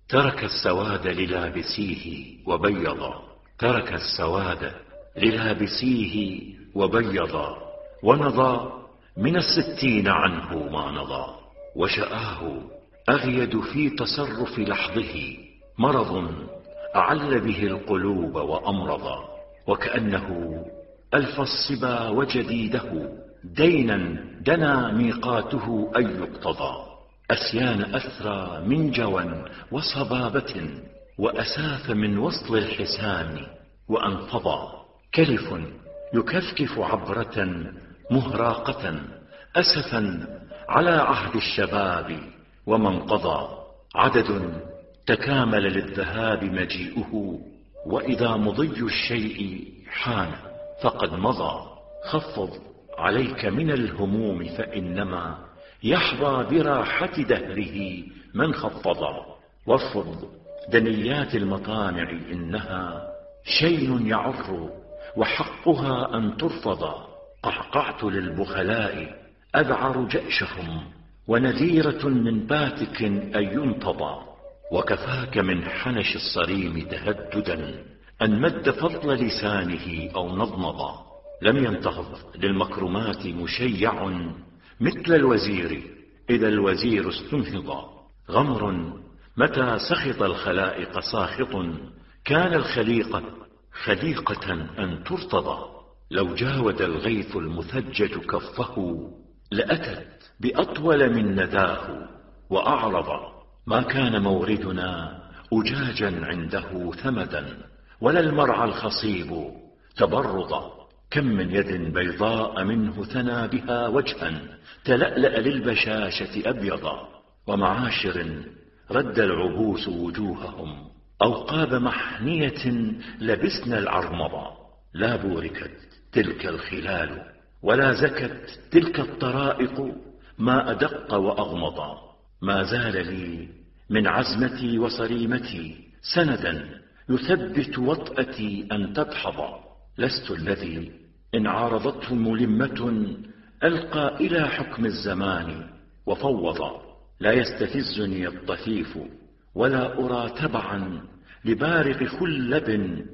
ترك السواد للابسيه وبيضا، ترك السواد للابسيه وبيضا، ونضى من 60 عنه ما نضى. وشآه أغيد في تصرف لحظه، مرض أعل به القلوب وأمرضا. وكأنه ألف الصبا وجديده، دينا دنا ميقاته أن يقتضى. أسيان أثرى من جوى وصبابة، وأساف من وصل الحسان وأنفضى. كلف يكفكف عبرة مهراقة، أسفا على عهد الشباب ومن قضى. عدد تكامل للذهاب مجيئه، وإذا مضي الشيء حان فقد مضى. خفض عليك من الهموم، فإنما يحظى براحة دهره من خفضا. وارفض دنيات المطامع، إنها شيء يعر وحقها أن ترفضا. قعقعت للبخلاء أذعر جأشهم، ونذيرة من باتك أن ينتضى. وكفاك من حنش الصريم تهددا، أن مد فضل لسانه أو نضنضا. لم ينتهض للمكرمات مشيع مثل الوزير إذا الوزير استنهضا. غمر متى سخط الخلائق ساخط، كان الخليقة خليقة أن ترتضى. لو جاود الغيث المثجج كفه، لأتت بأطول من نداه وأعرض. ما كان موردنا أجاجا عنده ثمدا، ولا المرعى الخصيب تبرضا. كم من يد بيضاء منه ثنى بها وجها، تلألأ للبشاشة أبيضا. ومعاشر رد العبوس وجوههم، أوقاب محنية لبسن العرمضا. لا بوركت تلك الخلال، ولا زكت تلك الطرائق، ما أدق وأغمضا. ما زال لي من عزمتي وصريمتي سندا، يثبت وطأتي أن تدحضا. لست الذي إن عارضته ملمة ألقى إلى حكم الزمان وفوضا. لا يستفزني الطفيف، ولا أرى تبعا لبارق خلب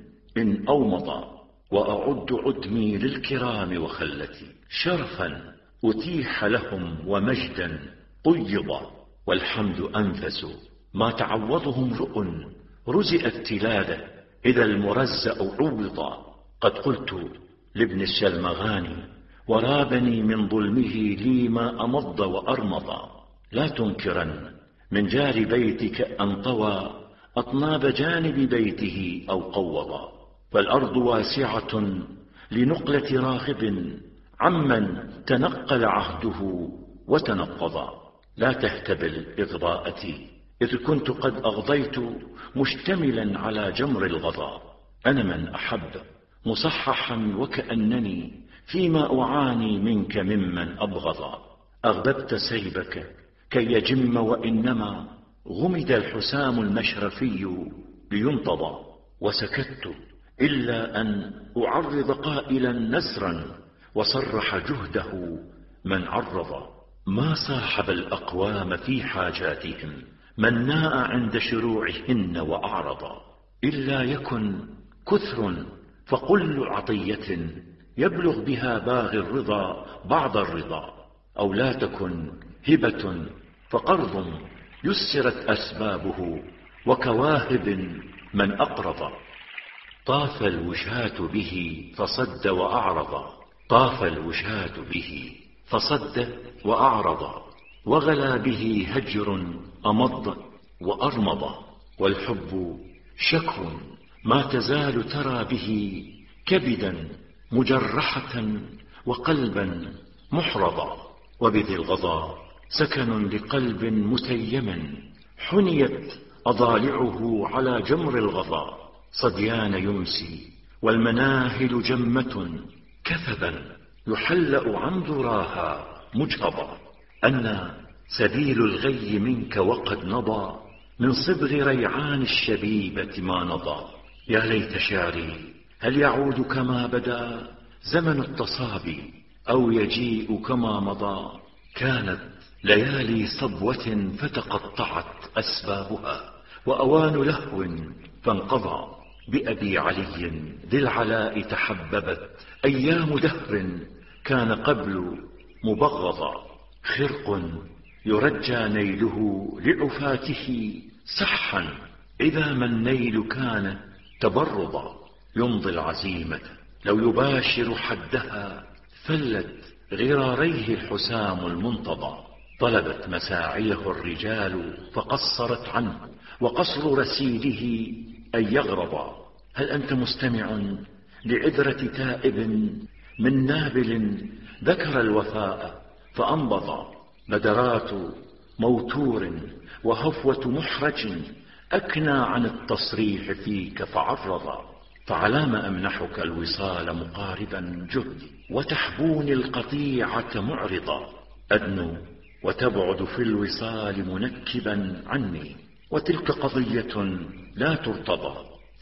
إن أومضا. وأعد عدمي للكرام وخلتي، شرفا أتيح لهم ومجدا قيضا. والحمد أنفس ما تعوضه امرؤ رزئ التلادة، إذا المرزأ عوضا. قد قلت لابن الشلمغاني، ورابني من ظلمه لي ما أمض وأرمضا. لا تنكرن من جار بيتك أن طوى أطناب جانب بيته أو قوضا. فالأرض واسعة لنقلة راغب، عمن تنقل عهده وتنقضا. لا تهتبل إغضاءتي، إذ كنت قد أغضيت مشتملا على جمر الغضا. أنا من أحب مصححا، وكأنني فيما أعاني منك ممن أبغضا. أغببت سيبك كي يجم، وإنما غمد الحسام المشرفي لينتضى. وسكت إلا أن أعرض قائلا نسرا، وصرح جهده من عرضا. ما صاحب الأقوام في حاجاتهم من ناء عند شروعهن وأعرضا. إلا يكن كثر فقل عطية، يبلغ بها باغي الرضا بعض الرضا. أو لا تكن هبة فقرض يسرت أسبابه، وكواهب من أقرض. طاف الوشاة به فصد وأعرض، طاف الوشاة به فصد وأعرض. وغلا به هجر أمض وأرمض. والحب شكو ما تزال ترى به كبدا مجرحة وقلبا محرضا. وبذي الغضا سكن لقلب متيم، حنيت أضالعه على جمر الغضا. صديان يمسي والمناهل جمة، كثبا يحلأ عن ذراها مجهضا. أن سبيل الغي منك وقد نضى، من صبغ ريعان الشبيبة ما نضى. يا ليت شعري هل يعود كما بدا زمن التصابي، أو يجيء كما مضى. كانت ليالي صبوة فتقطعت أسبابها، وأوان لهو فانقضى. بأبي علي ذي العلاء تحببت أيام دهر كان قبل مبغضا. خرق يرجى نيله لعفاته سحا إذا ما النيل كان تبرضا. يمضي العزيمة لو يباشر حدها فلت غراريه الحسام المنتضى. طلبت مساعيه الرجال فقصرت عنه وقصر رسيله أن يغرضا. هل أنت مستمع لعذرة تائب من نابل ذكر الوفاء فأنبضا؟ بدرات موتور وهفوة محرج أكنى عن التصريح فيك فعرضا. فعلام أمنحك الوصال مقاربا جهدي وتحبوني القطيعة معرضا. أدنو وتبعد في الوصال منكبا عني وتلك قضية لا ترتضى.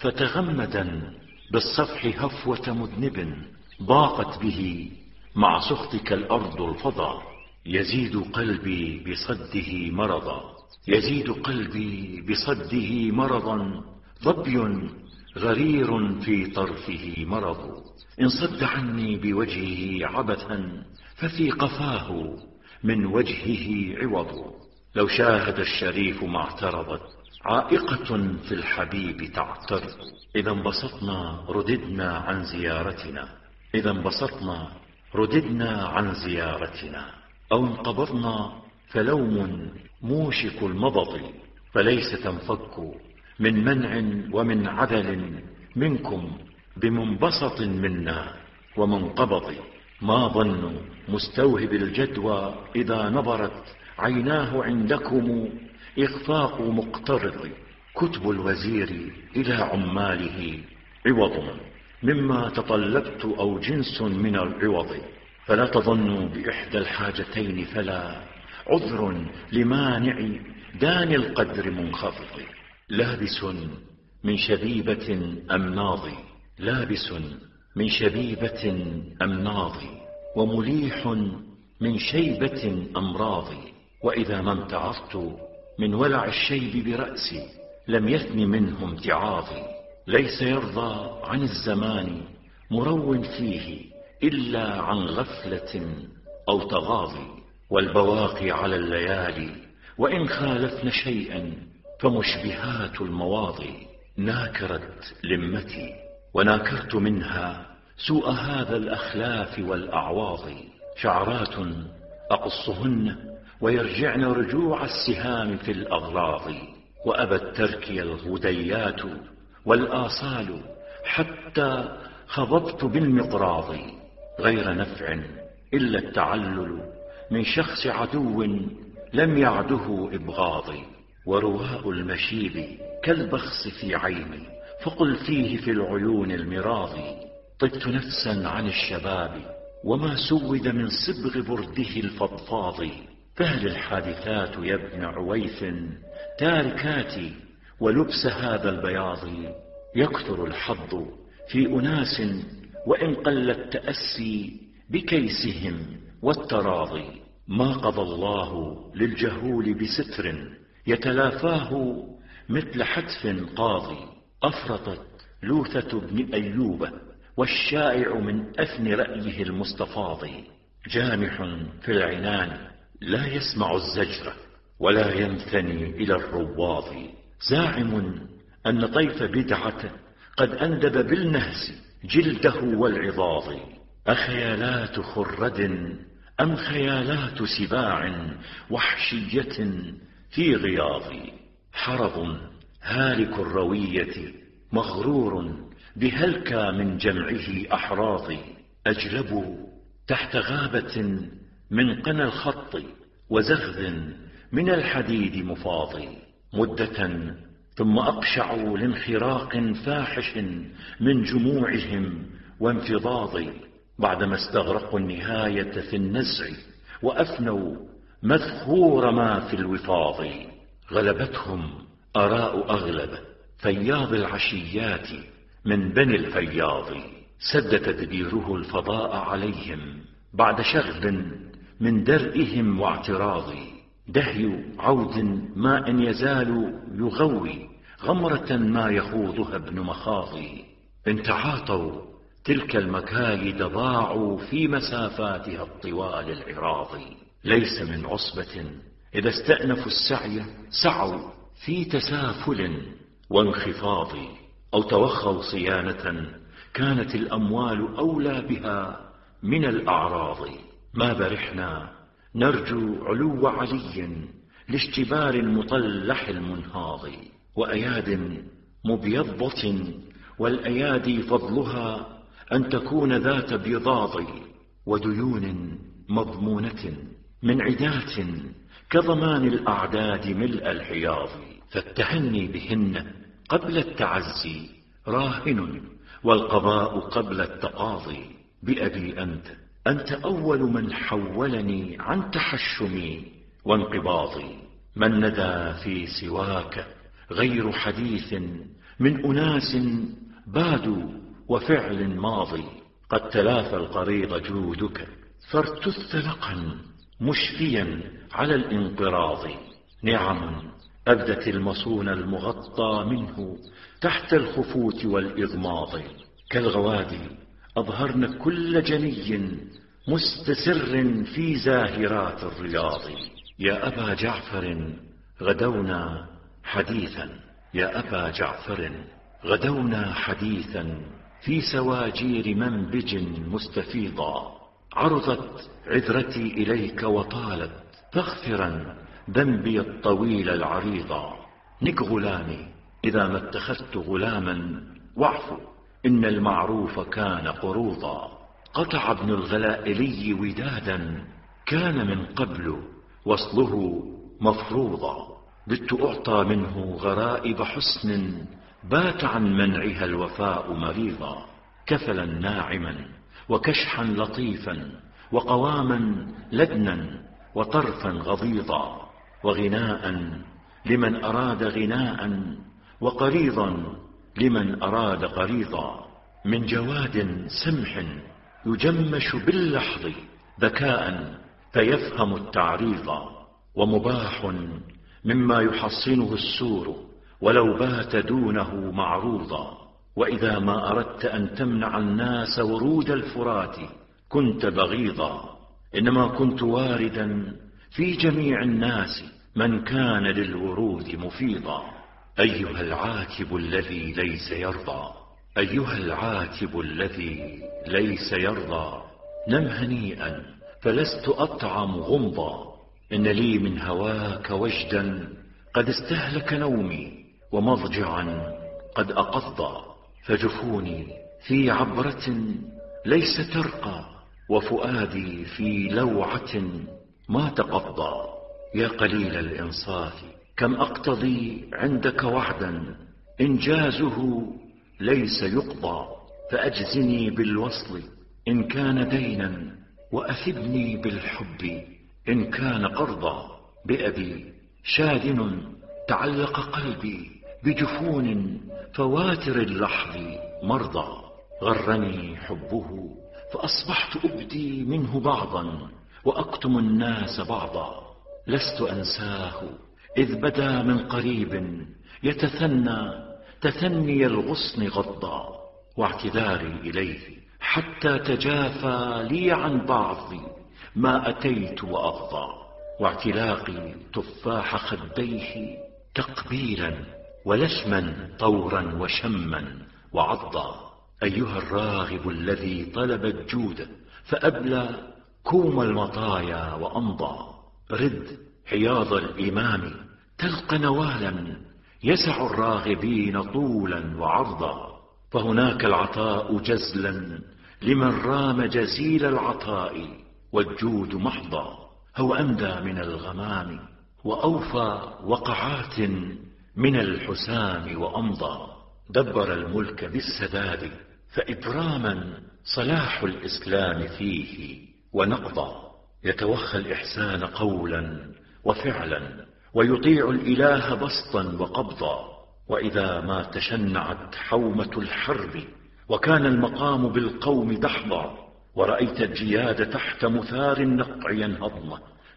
فتغمدا بالصفح هفوة مذنب ضاقت به مع سخطك الأرض الفضا. يزيد قلبي بصده مرضا، يزيد قلبي بصده مرضا. ظبي غرير في طرفه مرض. إن صد عني بوجهه عبثا ففي قفاه من وجهه عوض. لو شاهد الشريف ما اعترضت عائقة في الحبيب تعترض. إذا انبسطنا رددنا عن زيارتنا، إذا انبسطنا رددنا عن زيارتنا. أو انقبضنا فلوم موشك المضض. فليس تنفك من منع ومن عدل منكم بمنبسط منا ومنقبض. ما ظن مستوهب الجدوى إذا نظرت عيناه عندكم إخفاق مقترض. كتب الوزير إلى عماله عوض مما تطلبت أو جنس من العوض. فلا تظنوا بإحدى الحاجتين فلا عذر لمانع دان القدر منخفض. لابس من شبيبة أمناض، لابس من شبيبة أمناض ومليح من شيبة أمراض. وإذا ما امتعضت من ولع الشيب برأسي لم يثن منه امتعاضي. ليس يرضى عن الزمان مرو فيه إلا عن غفلة أو تغاضي. والبواقي على الليالي وإن خالفن شيئا فمشبهات المواضي. ناكرت لمتي وناكرت منها سوء هذا الأخلاف والأعواض. شعرات أقصهن ويرجعن رجوع السهام في الأغراض. وأبت تركي الهديات والآصال حتى خضبت بالمقراض. غير نفع إلا التعلل من شخص عدو لم يعده إبغاضي. ورواء المشيب كالبخس في عيني فقل فيه في العيون المراضي. طبت نفسا عن الشباب وما سود من صبغ برده الفضفاض. فهل الحادثات يا ابن عويف تاركات ولبس هذا البياض؟ يكثر الحظ في أناس وإن قل التأسي بكيسهم والتراضي. ما قضى الله للجهول بستر يتلافاه مثل حتف قاضي. أفرطت لوثة بن أيوب والشائع من أفن رأيه المستفاض. جامح في العنان لا يسمع الزجر ولا ينثني إلى الرواض. زاعم أن طيف بدعة قد أندب بالنهس جلده والعظاض. أخيالات خرد أم خيالات سباع وحشية في غياض. حرض هالك الروية مغرور بهلكى من جمعه أحراض. أجلب تحت غابة من قنا الخط وزغذ من الحديد مفاض. مدة ثم أقشعوا لانخراق فاحش من جموعهم وانفضاض. بعدما استغرقوا النهاية في النزع وأفنوا مذخور ما في الوفاض. غلبتهم آراء أغلب فياض العشيات من بني الفياض. سد تدبيره الفضاء عليهم بعد شغب من درئهم واعتراض. دهي عود ما إن يزال يغوي غمرة ما يخوضها ابن مخاضي. إن تعاطوا تلك المكايد ضاعوا في مسافاتها الطوال العراضي. ليس من عصبة إذا استأنفوا السعي سعوا في تسافل وانخفاض، أو توخوا صيانة كانت الأموال أولى بها من الأعراض. ما برحنا نرجو علو علي لاشتبار المطلح المنهاض، وأياد مبيضة والأيادي فضلها أن تكون ذات بيضاض، وديون مضمونة من عدات كضمان الأعداد ملء الحياض. فالتهني بهن قبل التعزي راهن، والقضاء قبل التقاضي. بأبي أنت أول من حولني عن تحشمي وانقباضي. من ندى في سواك غير حديث من أناس بادوا وفعل ماضي. قد تلافى القريض جودك فارتث لقا مشفيا على الانقراض. نعم أبدت المصون المغطى منه تحت الخفوت والإضماض، كالغوادي أظهرن كل جني مستسر في زاهرات الرياض. يا أبا جعفر غدونا حديثا، يا أبا جعفر غدونا حديثا في سواجير منبج مستفيضا. عرضت عذرتي إليك وطالت فاغفرا ذنبي الطويل العريضا. نك غلامي إذا ما اتخذت غلاما واعفو إن المعروف كان قروضا. قطع ابن الغلائلي ودادا كان من قبل وصله مفروضا. بت أعطى منه غرائب حسن بات عن منعها الوفاء مريضا. كفلا ناعما وكشحا لطيفا وقواما لدنا وطرفا غضيضا، وغناء لمن أراد غناء وقريضا لمن أراد قريضا. من جواد سمح يجمش باللحظ ذكاء فيفهم التعريض، ومباح مما يحصنه السور ولو بات دونه معروضا. وإذا ما أردت أن تمنع الناس ورود الفرات كنت بغيضا، إنما كنت واردا في جميع الناس من كان للورود مفيضا. أيها العاتب الذي ليس يرضى، أيها العاتب الذي ليس يرضى، نم هنيئا فلست أطعم غمضا. إن لي من هواك وجدا قد استهلك نومي، ومضجعا قد أقضى. فجفوني في عبرة ليس ترقى، وفؤادي في لوعة ما تقضى. يا قليل الإنصاف كم أقتضي عندك وعدا إنجازه ليس يقضى. فأجزني بالوصل إن كان دينا، وأثبني بالحب إن كان قرضا. بأبي شادن تعلق قلبي بجفون فواتر اللحظ مرضى. غرني حبه فأصبحت أبدي منه بعضا وأكتم الناس بعضا. لست أنساه إذ بدا من قريب يتثنى تثني الغصن غضا. واعتذاري إليه حتى تجافى لي عن بعض ما أتيت وأغضى. واعتلاقي تفاح خديه تقبيلا ولشما طورا وشما وعضا. أيها الراغب الذي طلب الجود فأبلى كوم المطايا وأمضى. رد حياض الإمام تلقى نوالا يسع الراغبين طولا وعرضا. فهناك العطاء جزلا لمن رام جزيل العطاء، والجود محضا. هو أندى من الغمام وأوفى وقعات من الحسام وأمضى. دبر الملك بالسداد فإبراما صلاح الإسلام فيه ونقضا. يتوخى الإحسان قولا وفعلا ويطيع الإله بسطا وقبضا. وإذا ما تشنعت حومة الحرب وكان المقام بالقوم دحضا، ورأيت الجياد تحت مثار النقع ينهضن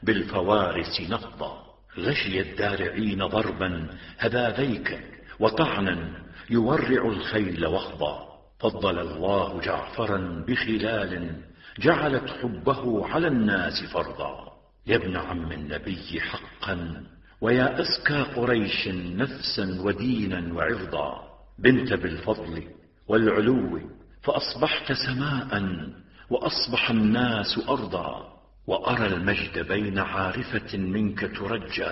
بالفوارس نهضا. غشي الدارعين ضربا هذاذيك، وطعنا يورع الخيل وخضا. فضل الله جعفرا بخلال جعلت حبه على الناس فرضا. يا ابن عم النبي حقا، ويا أزكى قريش نفسا ودينا وعرضا. بنت بالفضل والعلو فأصبحت سماء، وأصبح الناس أرضا. وأرى المجد بين عارفة منك ترجى،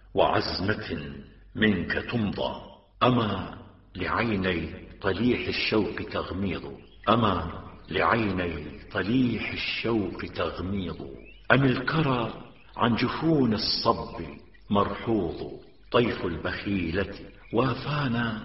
وعزمة منك تمضى. أما لعيني طليح الشوق تغميض، أما لعيني طليح الشوق تغميض. أم الكرى عن جفون الصب مرحوض. طيف البخيلة وافانا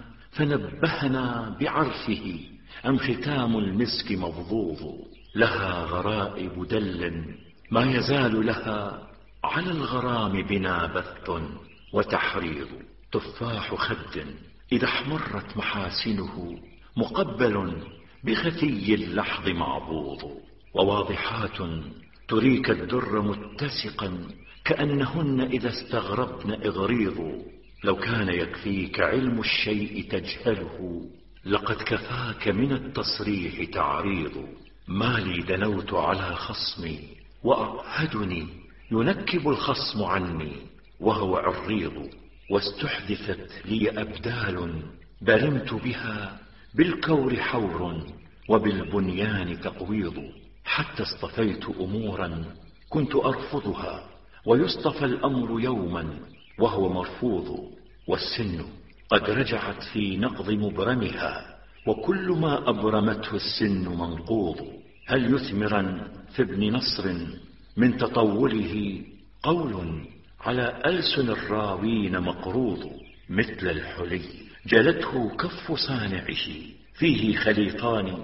فنبهنا بعرفه، أم ختام المسك مبضوض. لها غرائب دل ما يزال لها على الغرام بنا بث وتحريض. تفاح خد إذا احمرت محاسنه مقبل بخفي اللحظ معبوض. وواضحات تريك الدر متسقا كأنهن إذا استغربن إغريض. لو كان يكفيك علم الشيء تجهله لقد كفاك من التصريح تعريض. ما لي دنوت على خصمي وأعهدني ينكب الخصم عني وهو عريض. واستحدثت لي أبدال برمت بها بالكور حور وبالبنيان تقويض. حتى اصطفيت أمورا كنت أرفضها، ويصطفى الأمر يوما وهو مرفوض. والسن قد رجعت في نقض مبرمها، وكل ما أبرمته السن منقوض. هل يثمرا في ابن نصر من تطوله قول على ألسن الراوين مقروض. مثل الحلي جلته كف صانعه، فيه خليطان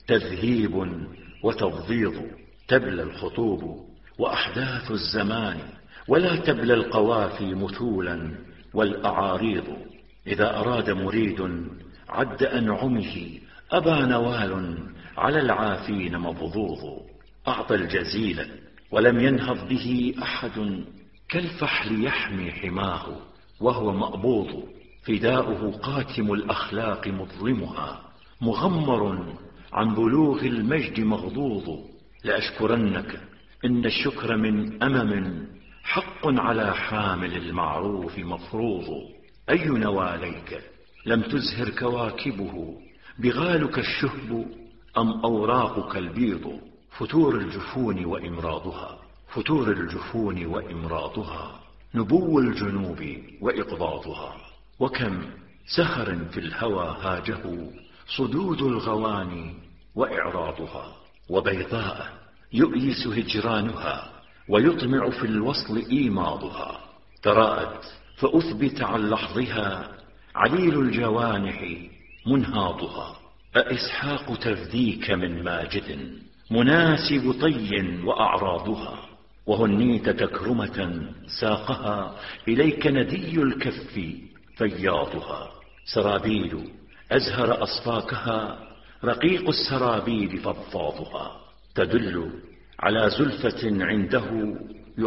تذهيب وتبضيض. تبلى الخطوب وأحداث الزمان، ولا تبلى القوافي مثولا والأعاريض. إذا أراد مريد عد أنعمه أبى نوال على العافين مبضوض. أعطى الجزيل ولم ينهض به أحد كالفحل يحمي حماه وهو مأبوض. فداؤه قاتم الأخلاق مظلمها، مغمر عن بلوغ المجد مغضوض. لأشكرنك إن الشكر من أمم حق على حامل المعروف مفروض. أي نواليك لم تزهر كواكبه، بغالك الشهب أم أوراقك البيض. فتور الجفون وإمراضها، فتور الجفون وإمراضها، نبو الجنوب وإقباضها. وكم سهر في الهوى هاجه صدود الغواني وإعراضها. وبيضاء يؤيس هجرانها ويطمع في الوصل إيماضها. تراءت فأثبت عن لحظها عليل الجوانح منهاضها. أإسحاق تفديك من ماجد مناسب طي وأعراضها. وهنيت تكرمة ساقها إليك ندي الكف فياضها. سرابيل أزهر أصفاكها رقيق السرابيل فضفاضها. تدل على زلفة عنده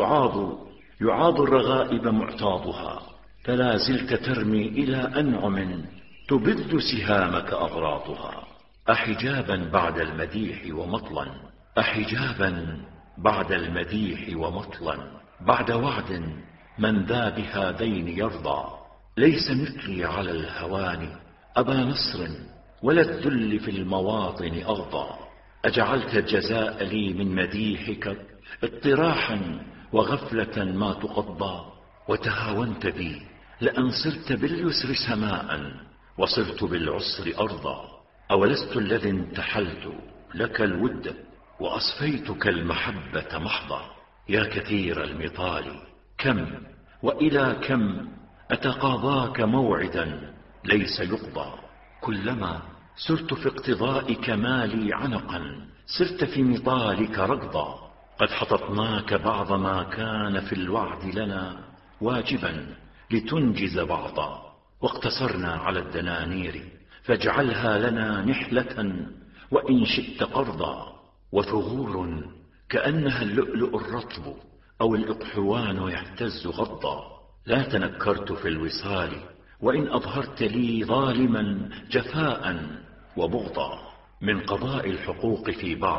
يعاض الرغائب معتاضها. فلا زلت ترمي إلى أنعم تبذ سهامك أغراضها. أحجابا بعد المديح ومطلا، أحجابا بعد المديح ومطلا. بعد وعد من ذا بهذين يرضى. ليس مثلي على الهوان أبا نصر، ولا الذل في المواطن أغضى. أجعلت الجزاء لي من مديحك اطراحا وغفلة ما تقضى. وتهاونت بي لأن صرت باليسر سماء، وصرت بالعسر أرضا. أولست الذي انتحلت لك الود، وأصفيتك المحبة محضا. يا كثير المطال كم وإلى كم أتقاضاك موعدا ليس يقضى. كلما سرت في اقتضاء كمالي عنقا سرت في مطالك ركضا. قد حططناك بعض ما كان في الوعد لنا واجبا لتنجز بعضا. واقتصرنا على الدنانير فاجعلها لنا نحلة وإن شئت قرضا. وثغور كأنها اللؤلؤ الرطب أو الإقحوان يهتز غضا. لا تنكرت في الوصال وإن أظهرت لي ظالما جفاء وبغضا. من قضاء الحقوق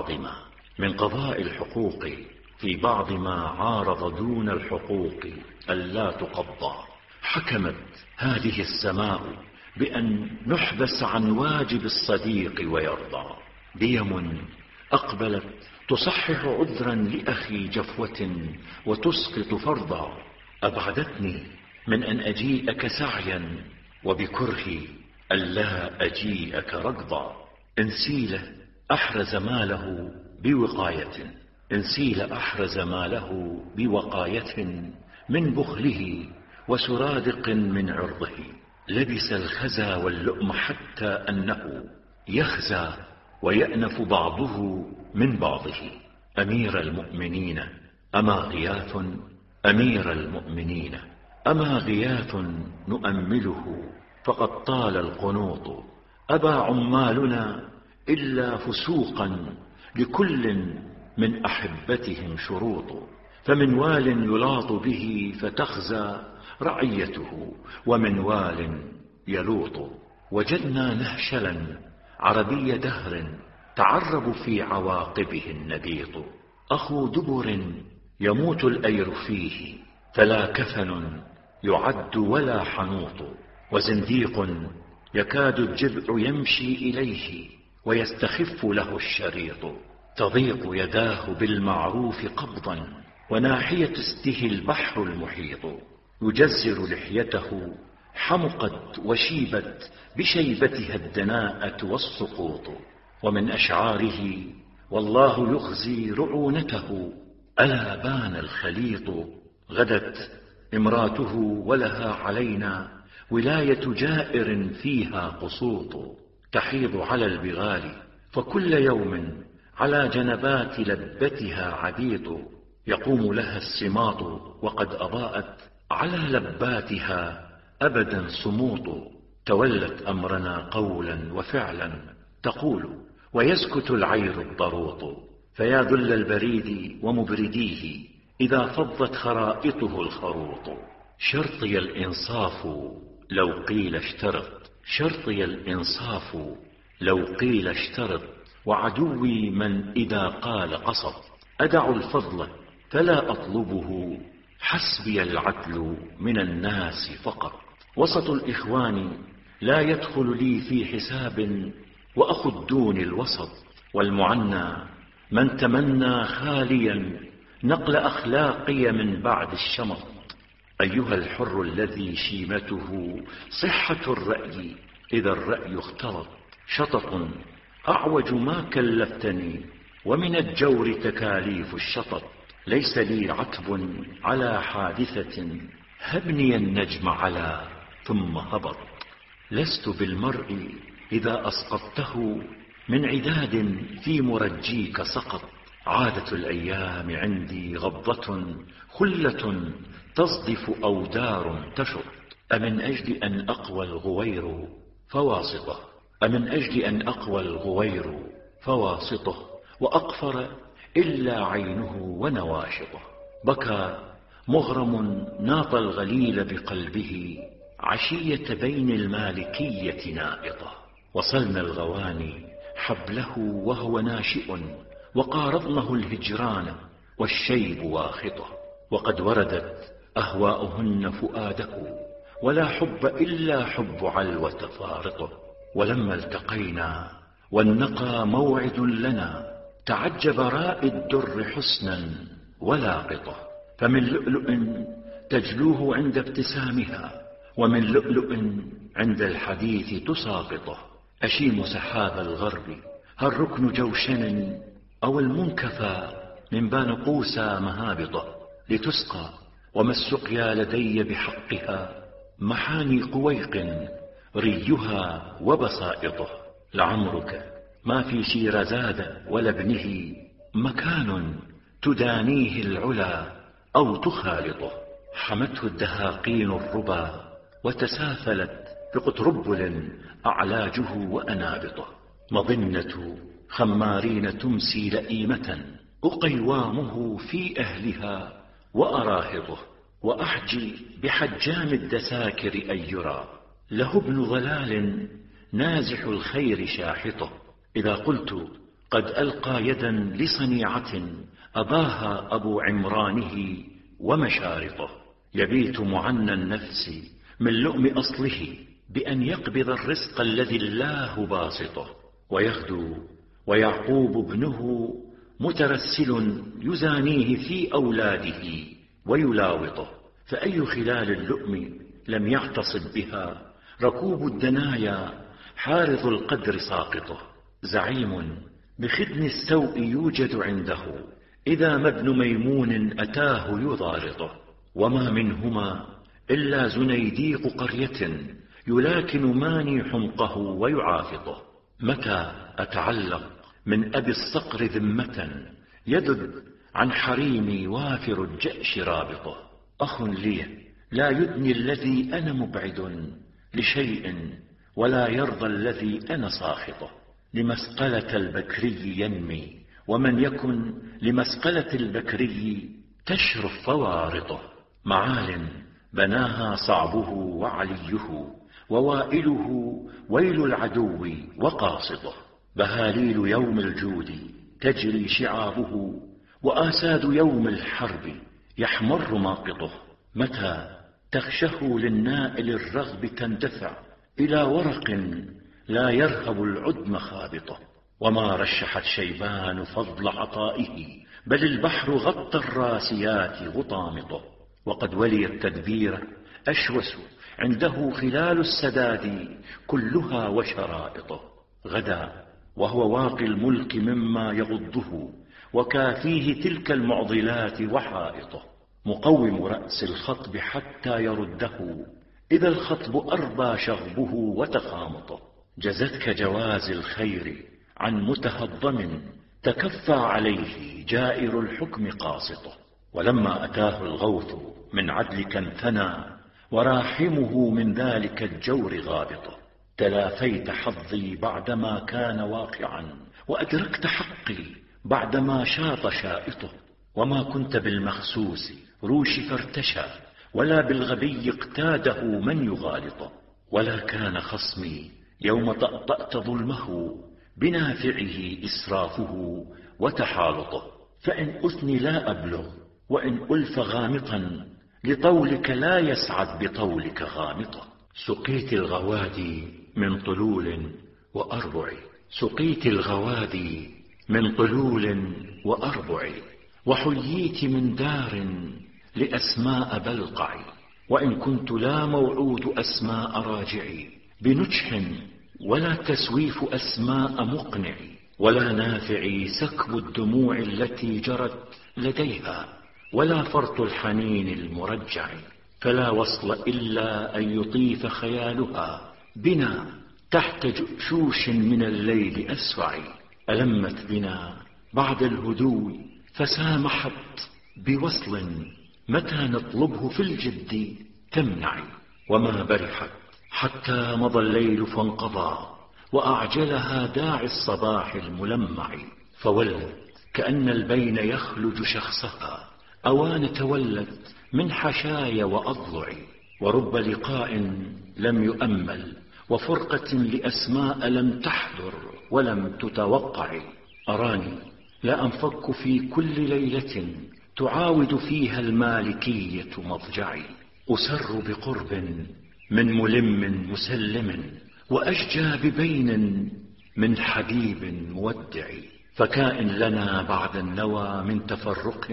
في بعض ما عارض دون الحقوق ألا تقضى. حكمت هذه السماء بأن نحبس عن واجب الصديق ويرضى. ديم أقبلت تصحح عذرا لأخي جفوة وتسقط فرضا. أبعدتني من أن أجيئك سعيا وبكرهي ألا أجيئك ركضا. إنسيل أحرز ماله بوقاية من بخله وسرادق من عرضه. لبس الخزى واللؤم حتى أنه يخزى ويأنف بعضه من بعضه. أمير المؤمنين أما غياث نؤمله فقد طال القنوط. أبى عمالنا إلا فسوقا لكل من أحبتهم شروط. فمن وال يلاط به فتخزى رعيته ومن وال يلوط. وجدنا نهشلا عربي دهر تعرب في عواقبه النبيط. أخو دبر يموت الأير فيه فلا كفن يعد ولا حنوط. وزنديق يكاد الجذع يمشي إليه ويستخف له الشريط. تضيق يداه بالمعروف قبضا وناحية استه البحر المحيط. يجزر لحيته حمقت وشيبت بشيبتها الدناءة والسقوط. ومن أشعاره والله يخزي رعونته ألا بان الخليط. غدت امراته ولها علينا ولاية جائر فيها قسوط. تحيض على البغال فكل يوم على جنبات لبتها عبيط. يقوم لها السماط وقد أضاءت على لباتها أبدا صموط. تولت أمرنا قولا وفعلا تقول ويسكت العير الضروط. فيا ذل البريد ومبرديه إذا فضت خرائطه الخروط. شرطي الإنصاف لو قيل اشترط وعدوي من إذا قال قصد. أدع الفضل فلا أطلبه حسبي العدل من الناس فقط. وسط الإخوان لا يدخل لي في حساب وأخو الدون الوسط. والمعنى من تمنى خاليا نقل أخلاقي من بعد الشمط. أيها الحر الذي شيمته صحة الرأي إذا الرأي اختلط. شطط أعوج ما كلفتني ومن الجور تكاليف الشطط. ليس لي عتب على حادثة هبني النجم على ثم هبط. لست بالمرء إذا أسقطته من عداد في مرجيك سقط. عادة الأيام عندي غضة خلة تصدف أو دار تشط. أمن أجل أن أقوى الغوير فواسطه وأقفر إلا عينه ونواشطه. بكى مغرم ناط الغليل بقلبه عشية بين المالكية نائطة. وصلنا الغواني حبله وهو ناشئ وقارضنه الهجران والشيب واخطه. وقد وردت أهواؤهن فؤاده ولا حب إلا حب علوة فارطه. ولما التقينا والنقى موعد لنا تعجب رائي الدر حسنا ولاقطه. فمن لؤلؤ تجلوه عند ابتسامها ومن لؤلؤ عند الحديث تساقطه. أشيم سحاب الغرب هل ركن جوشن أو المنكفى من بانقوسى مهابطه. لتسقى وما السقيا لدي بحقها محاني قويق ريها وبسائطه. لعمرك ما في شيرزاد ولا ابنه مكان تدانيه العلا أو تخالطه. حمته الدهاقين الربا وتسافلت بقطربل أعلاجه وأنابطه. مظنة خمارين تمسي لئيمة أقيوامه في أهلها وأراهضه وأحجي بحجام الدساكر أن يرى. له ابن ضلال نازح الخير شاحطه. إذا قلت قد ألقى يدا لصنيعة أباها أبو عمرانه ومشارطه، يبيت معنى النفس من لؤم أصله بأن يقبض الرزق الذي الله باسطه، ويغدو ويعقوب ابنه مترسل يزانيه في أولاده ويلاوطه. فأي خلال اللؤم لم يعتصب بها ركوب الدنايا حارض القدر ساقطه. زعيم بخدم السوء يوجد عنده إذا ما ابن ميمون أتاه يضارطه، وما منهما إلا زنيديق قرية يلاكن ماني حمقه ويعافطه. متى أتعلق من أبي الصقر ذمة يدب عن حريمي وافر الجأش رابطه. أخ لي لا يدني الذي أنا مبعد لشيء ولا يرضى الذي أنا ساخطه. لمسقلة البكري ينمي ومن يكن لمسقلة البكري تشرف فوارطه. معال بناها صعبه وعليه ووائله ويل العدو وقاصده. بهاليل يوم الجود تجري شعابه وآساد يوم الحرب يحمر ماقطه. متى تخشه للنائل الرغب تندفع إلى ورق لا يرهب العدم خابطه. وما رشحت شيبان فضل عطائه بل البحر غطى الراسيات غطامطه. وقد ولي التدبير أشوس عنده خلال السداد كلها وشرائطه. غدا وهو واقي الملك مما يغضه وكافيه تلك المعضلات وحائطه. مقوم رأس الخطب حتى يرده إذا الخطب أربى شغبه وتخامطه. جزتك جواز الخير عن متهضم تكفى عليه جائر الحكم قاسطه. ولما أتاه الغوث من عدلك انثنى وراحمه من ذلك الجور غابطه. تلافيت حظي بعدما كان واقعا وأدركت حقي بعدما شاط شائطه. وما كنت بالمخسوس روش فارتشى ولا بالغبي اقتاده من يغالطه. ولا كان خصمي يوم طأطأت ظلمه بنافعه إسرافه وتحالطه. فإن أثني لا أبلغ وإن ألف غامطا لطولك لا يسعد بطولك غامطة. سقيت الغوادي من طلول وأربع، سقيت الغوادي من طلول وأربع، وحييت من دار لأسماء بلقع. وإن كنت لا موعود أسماء راجعي بنجح ولا تسويف أسماء مقنع، ولا نافعي سكب الدموع التي جرت لديها ولا فرط الحنين المرجع. فلا وصل إلا أن يطيف خيالها بنا تحت جؤشوش من الليل أسفع. ألمت بنا بعد الهدوء فسامحت بوصل متى نطلبه في الجد تمنع. وما برحت حتى مضى الليل فانقضى وأعجلها داعي الصباح الملمع. فولت كأن البين يخلج شخصها أوان تولت من حشايا وأضلع. ورب لقاء لم يؤمل وفرقة لأسماء لم تحضر ولم تتوقع. أراني لا أنفك في كل ليلة تعاود فيها المالكية مضجعي. أسر بقرب من ملم مسلم وأشجى ببين من حبيب مودع. فكائن لنا بعد النوى من تفرق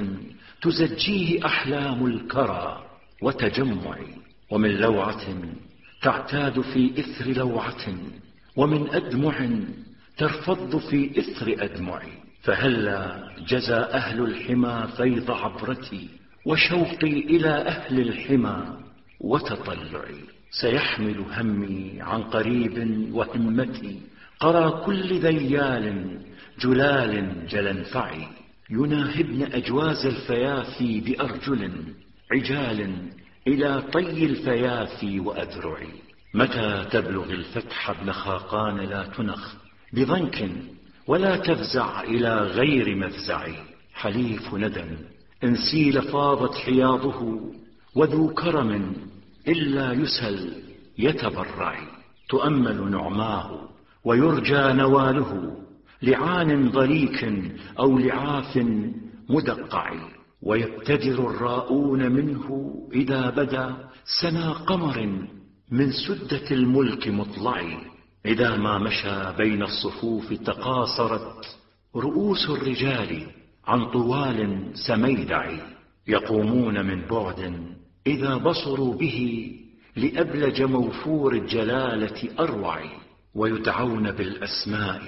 تزجيه أحلام الكرى وتجمع. ومن لوعة تعتاد في إثر لوعة ومن أدمع ترفض في إثر أدمع. فهلا جزى أهل الحمى فيض عبرتي وشوقي إلى أهل الحمى وتطلعي. سيحمل همي عن قريب وهمتي قرى كل ذيال جلال جلنفعي. يناهبن أجواز الفيافي بأرجل عجال إلى طي الفيافي وأذرعي. متى تبلغ الفتح ابن خاقان لا تنخ بضنك ولا تفزع إلى غير مفزع. حليف ندى إن سيل فاضت حياضه، وذو كرم إلا يسل يتبرع. تؤمل نعماه ويرجى نواله، لعان ضليك أو لعاف مدقع. ويبتدر الراؤون منه إذا بدا سنا قمر من سدة الملك مطلع. إذا ما مشى بين الصفوف تقاصرت رؤوس الرجال عن طوال سميدع. يقومون من بعد إذا بصروا به لأبلج موفور الجلالة أروع. ويدعون بالأسماء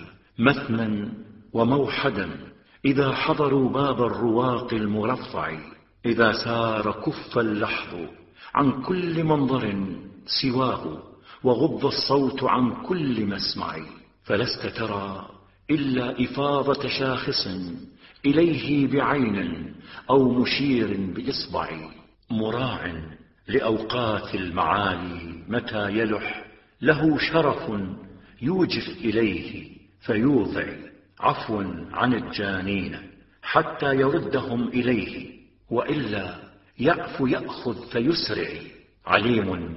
مثنى وموحدا إذا حضروا باب الرواق المرفع. إذا سار كف اللحظ عن كل منظر سواه، وغض الصوت عن كل مسمع. فلست ترى إلا إفاضة شاخص إليه بعين أو مشير بإصبع. مراع لأوقات المعالي متى يلح له شرف يوجف إليه فيوضع. عفو عن الجانين حتى يردهم إليه، وإلا يعفو يأخذ فيسرع. عليم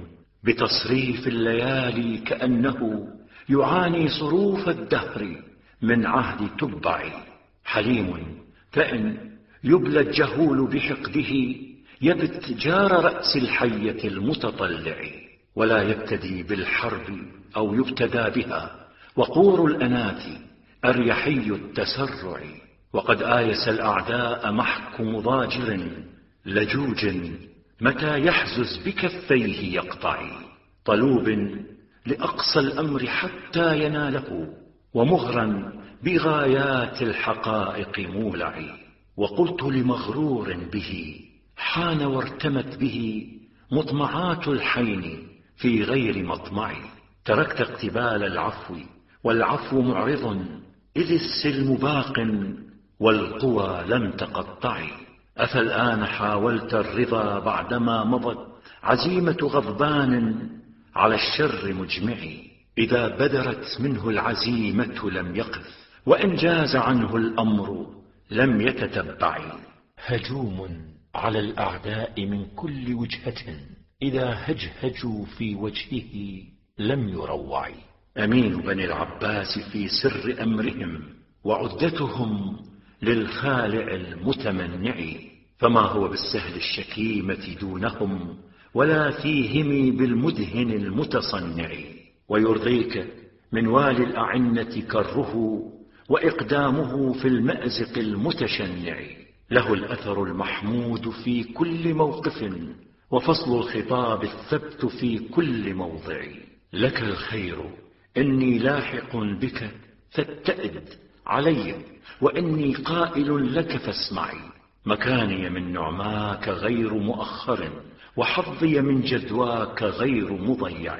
بتصريف الليالي كأنه يعاني صروف الدهر من عهد تبع. حليم فإن يبلى الجهول بحقده يبت جار رأس الحية المتطلع. ولا يبتدي بالحرب أو يبتدى بها وقور الأنات أريحي التسرع. وقد آيس الأعداء محك مضاجر لجوج متى يحزز بكفيه يقطع. طلوب لأقصى الأمر حتى يناله، ومغرا بغايات الحقائق مولع. وقلت لمغرور به حان وارتمت به مطمعات الحين في غير مطمع. تركت اقتبال العفو والعفو معرض، إذ السلم باق والقوى لم تقطع. أفالآن حاولت الرضا بعدما مضت عزيمة غضبان على الشر مجمع. إذا بدرت منه العزيمة لم يقف، وإن جاز عنه الأمر لم يتتبع. هجوم على الأعداء من كل وجهة، إذا هجهجوا في وجهه لم يروع. أمين بني العباس في سر أمرهم، وعدتهم للخالع المتمنع. فما هو بالسهل الشكيمة دونهم، ولا فيهم بالمدهن المتصنع. ويرضيك من والي الأعنة كره، وإقدامه في المأزق المتشنع. له الأثر المحمود في كل موقف، وفصل الخطاب الثبت في كل موضع. لك الخير إني لاحق بك فاتئد علي، وإني قائل لك فاسمعي. مكاني من نعماك غير مؤخر، وحظي من جدواك غير مضيع.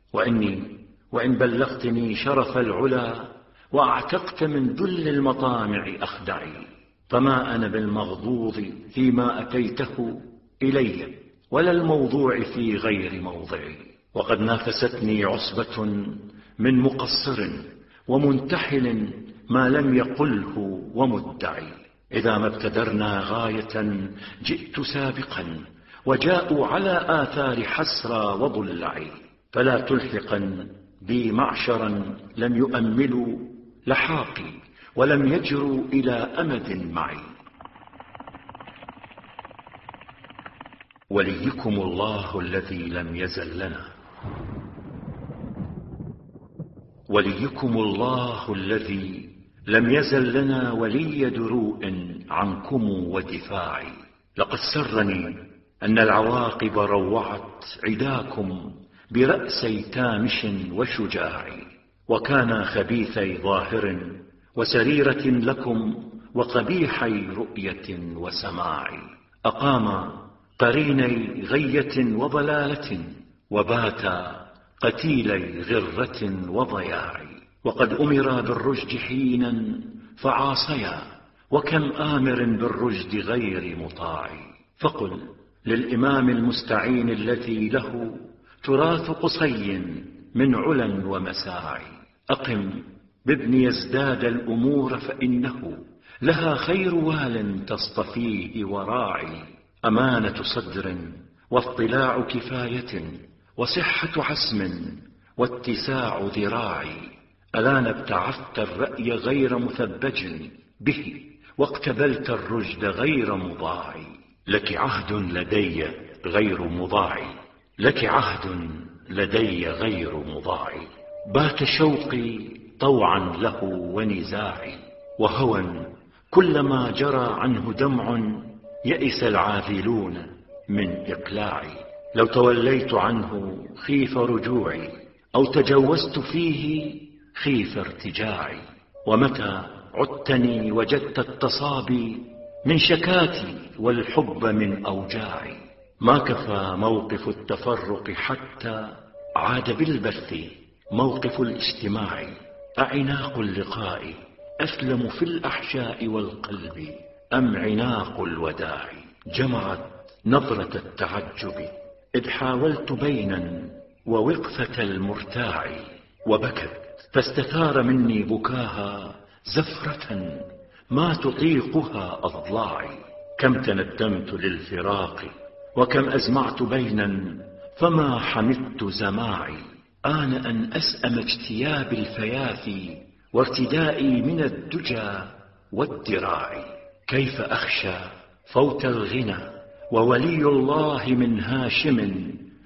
وإن بلغتني شرف العلا، واعتقت من ذل المطامع أخدعي. فما أنا بالمغضوض فيما أتيته إلي، ولا الموضوع في غير موضعي. وقد نافستني عصبة من مقصر، ومنتحل ما لم يقله ومدعي. إذا ما ابتدرنا غاية جئت سابقا، وجاءوا على آثار حسرى وضلعي. فلا تلحقا بي معشرا لم يؤملوا لحاقي، ولم يجروا إلى أمد معي. وليكم الله الذي لم يزل لنا، وليكم الله الذي لم يزل لنا ولي دروء عنكم ودفاع. لقد سرني أن العواقب روعت عداكم برأسي تامش وشجاع، وكان خبيثي ظاهر وسريرة لكم، وقبيحي رؤية وسماع. أقام قريني غية وضلالة، وباتا قتيلي غرة وضياع. وقد أمر بالرشد حينا فعاصيا، وكم آمر بالرشد غير مطاع. فقل للإمام المستعين الذي له تراث قصي من علا ومساع، أقم بابن يزداد الأمور، فإنه لها خير وال تصطفيه وراعي، أمانة صدر واطلاع كفاية وصحة حسم واتساع ذراع. الآن ابتعثت الرأي غير مثبج به، واقتبلت الرشد غير مضاع. لك عهد لدي غير مضاع، لك عهد لدي غير مضاع. بات شوقي طوعا له ونزاعي، وهوى كلما جرى عنه دمع يئس العاذلون من إقلاعي. لو توليت عنه خيف رجوعي، أو تجوزت فيه خيف ارتجاعي. ومتى عدتني وجدت التصابي من شكاتي والحب من أوجاعي. ما كفى موقف التفرق حتى عاد بالبث موقف الاجتماع. أعناق اللقاء أسلم في الأحشاء والقلب أم عناق الوداع؟ جمعت نظرة التعجب إذ حاولت بينا ووقفة المرتاع، وبكت فاستثار مني بكاها زفرة ما تطيقها أضلاعي. كم تندمت للفراق وكم أزمعت بينا فما حمدت زماعي. آن أن أسأم اجتياب الفيافي وارتدائي من الدجى والدراع. كيف أخشى فوت الغنى وولي الله من هاشم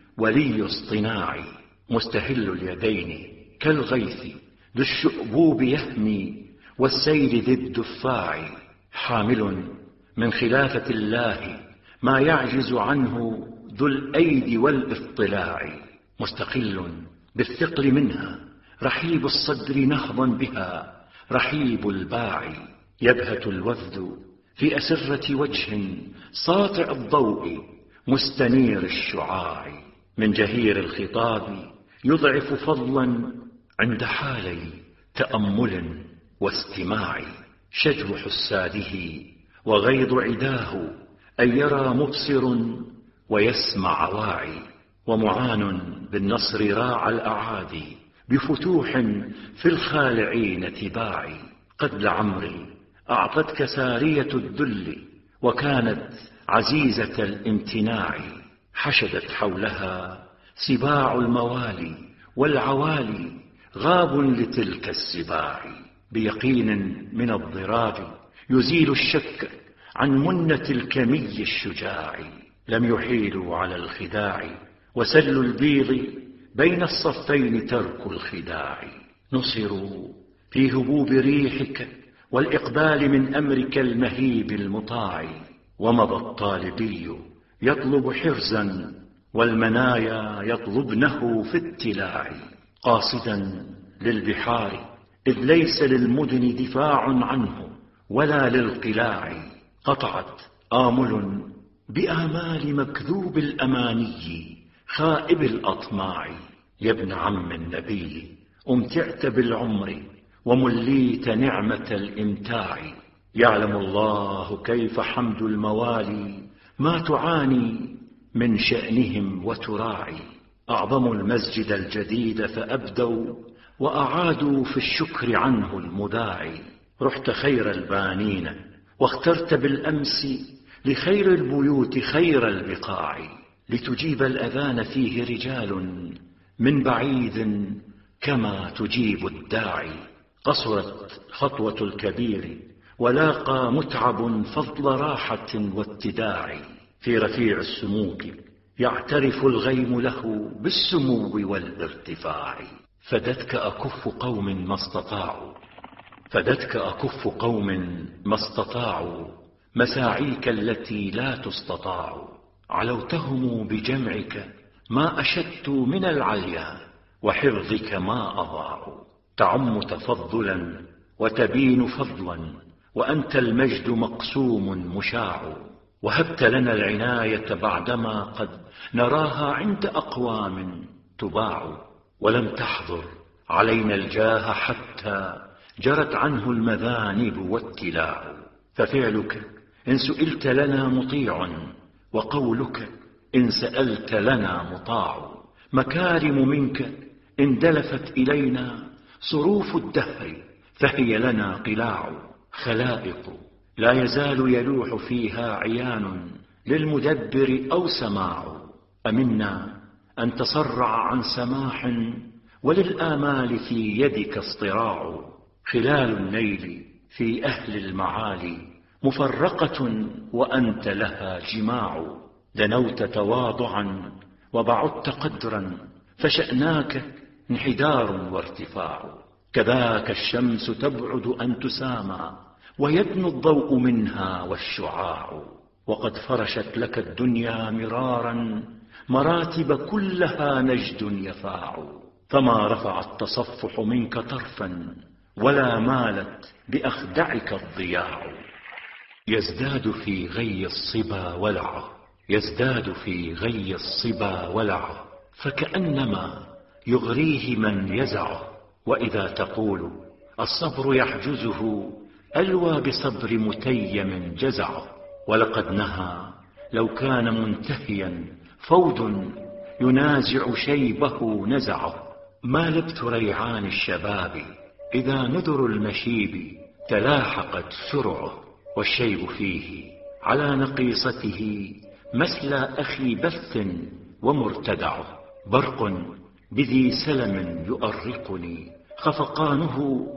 ولي اصطناعي. مستهل اليدين كالغيث ذو الشؤبوب يهمي والسيل ذي الدفاع. حامل من خلافة الله ما يعجز عنه ذو الأيدي والاطلاع. مستقل بالثقل منها رحيب الصدر نهضا بها رحيب الباع. يبهت الوفد في أسرة وجه ساطع الضوء مستنير الشعاع. من جهير الخطاب يضعف فضلا عند حالي تأمل واستماع. شجو حساده وغيظ عداه أن يرى مبصر ويسمع واعي. ومعان بالنصر راع الأعادي بفتوح في الخالعين تباعي. قد لعمري أعطتك سارية الذل وكانت عزيزة الامتناع. حشدت حولها سباع الموالي والعوالي غاب لتلك السباع. بيقين من الضراب يزيل الشك عن منة الكمي الشجاع. لم يحيلوا على الخداع وسل البيض بين الصفين ترك الخداع. نصروا في هبوب ريحك والإقبال من أمرك المهيب المطاع. ومضى الطالبي يطلب حرزا والمنايا يطلبنه في التلاع. قاصدا للبحار إذ ليس للمدن دفاع عنه ولا للقلاع. قطعت آمل بآمال مكذوب الأماني خائب الأطماع. يا ابن عم النبي أمتعت بالعمر ومليت نعمة الإمتاع. يعلم الله كيف حمد الموالي ما تعاني من شأنهم وتراعي. أعظموا المسجد الجديد فأبدوا وأعادوا في الشكر عنه المداعي. رحت خير البانين واخترت بالأمس لخير البيوت خير البقاع. لتجيب الأذان فيه رجال من بعيد كما تجيب الداعي. قصرت خطوة الكبير ولاقى متعب فضل راحة واتداع. في رفيع السموك يعترف الغيم له بالسمو والارتفاع. فدتك أكف قوم ما استطاعوا، فدتك أكف قوم ما استطاعوا مساعيك التي لا تستطاع. علوتهم بجمعك ما أشدت من العليا وحفظك ما أضاعوا. تعم تفضلا وتبين فضلا وأنت المجد مقسوم مشاع. وهبت لنا العناية بعدما قد نراها عند أقوام تباع. ولم تحضر علينا الجاه حتى جرت عنه المذانب والتلاع. ففعلك إن سئلت لنا مطيع وقولك إن سألت لنا مطاع. مكارم منك إن دلفت إلينا صروف الدهر فهي لنا قلاع. خلائق لا يزال يلوح فيها عيان للمدبر أو سماع. أمنا أن تصرع عن سماح وللآمال في يدك اصطراع. خلال النيل في أهل المعالي مفرقة وأنت لها جماع. دنوت تواضعا وبعدت قدرا فشأناك انحدار وارتفاع. كذاك الشمس تبعد أن تسامى ويدنو الضوء منها والشعاع. وقد فرشت لك الدنيا مرارا مراتب كلها نجد يفاع. فما رفع التصفح منك طرفا ولا مالت بأخدعك الضياع. يزداد في غي الصبا ولعه، يزداد في غي الصبا ولعه، فكأنما يغريه من يزعه. وإذا تقول الصبر يحجزه ألوى بصبر متيم جزعه. ولقد نهى لو كان منتهيا فود ينازع شيبه نزعه. ما لبت ريعان الشباب إذا نذر المشيب تلاحقت سرعه. والشيب فيه على نقيصته مثل أخي بث ومرتدعه. برق بذي سلم يؤرقني خفقانه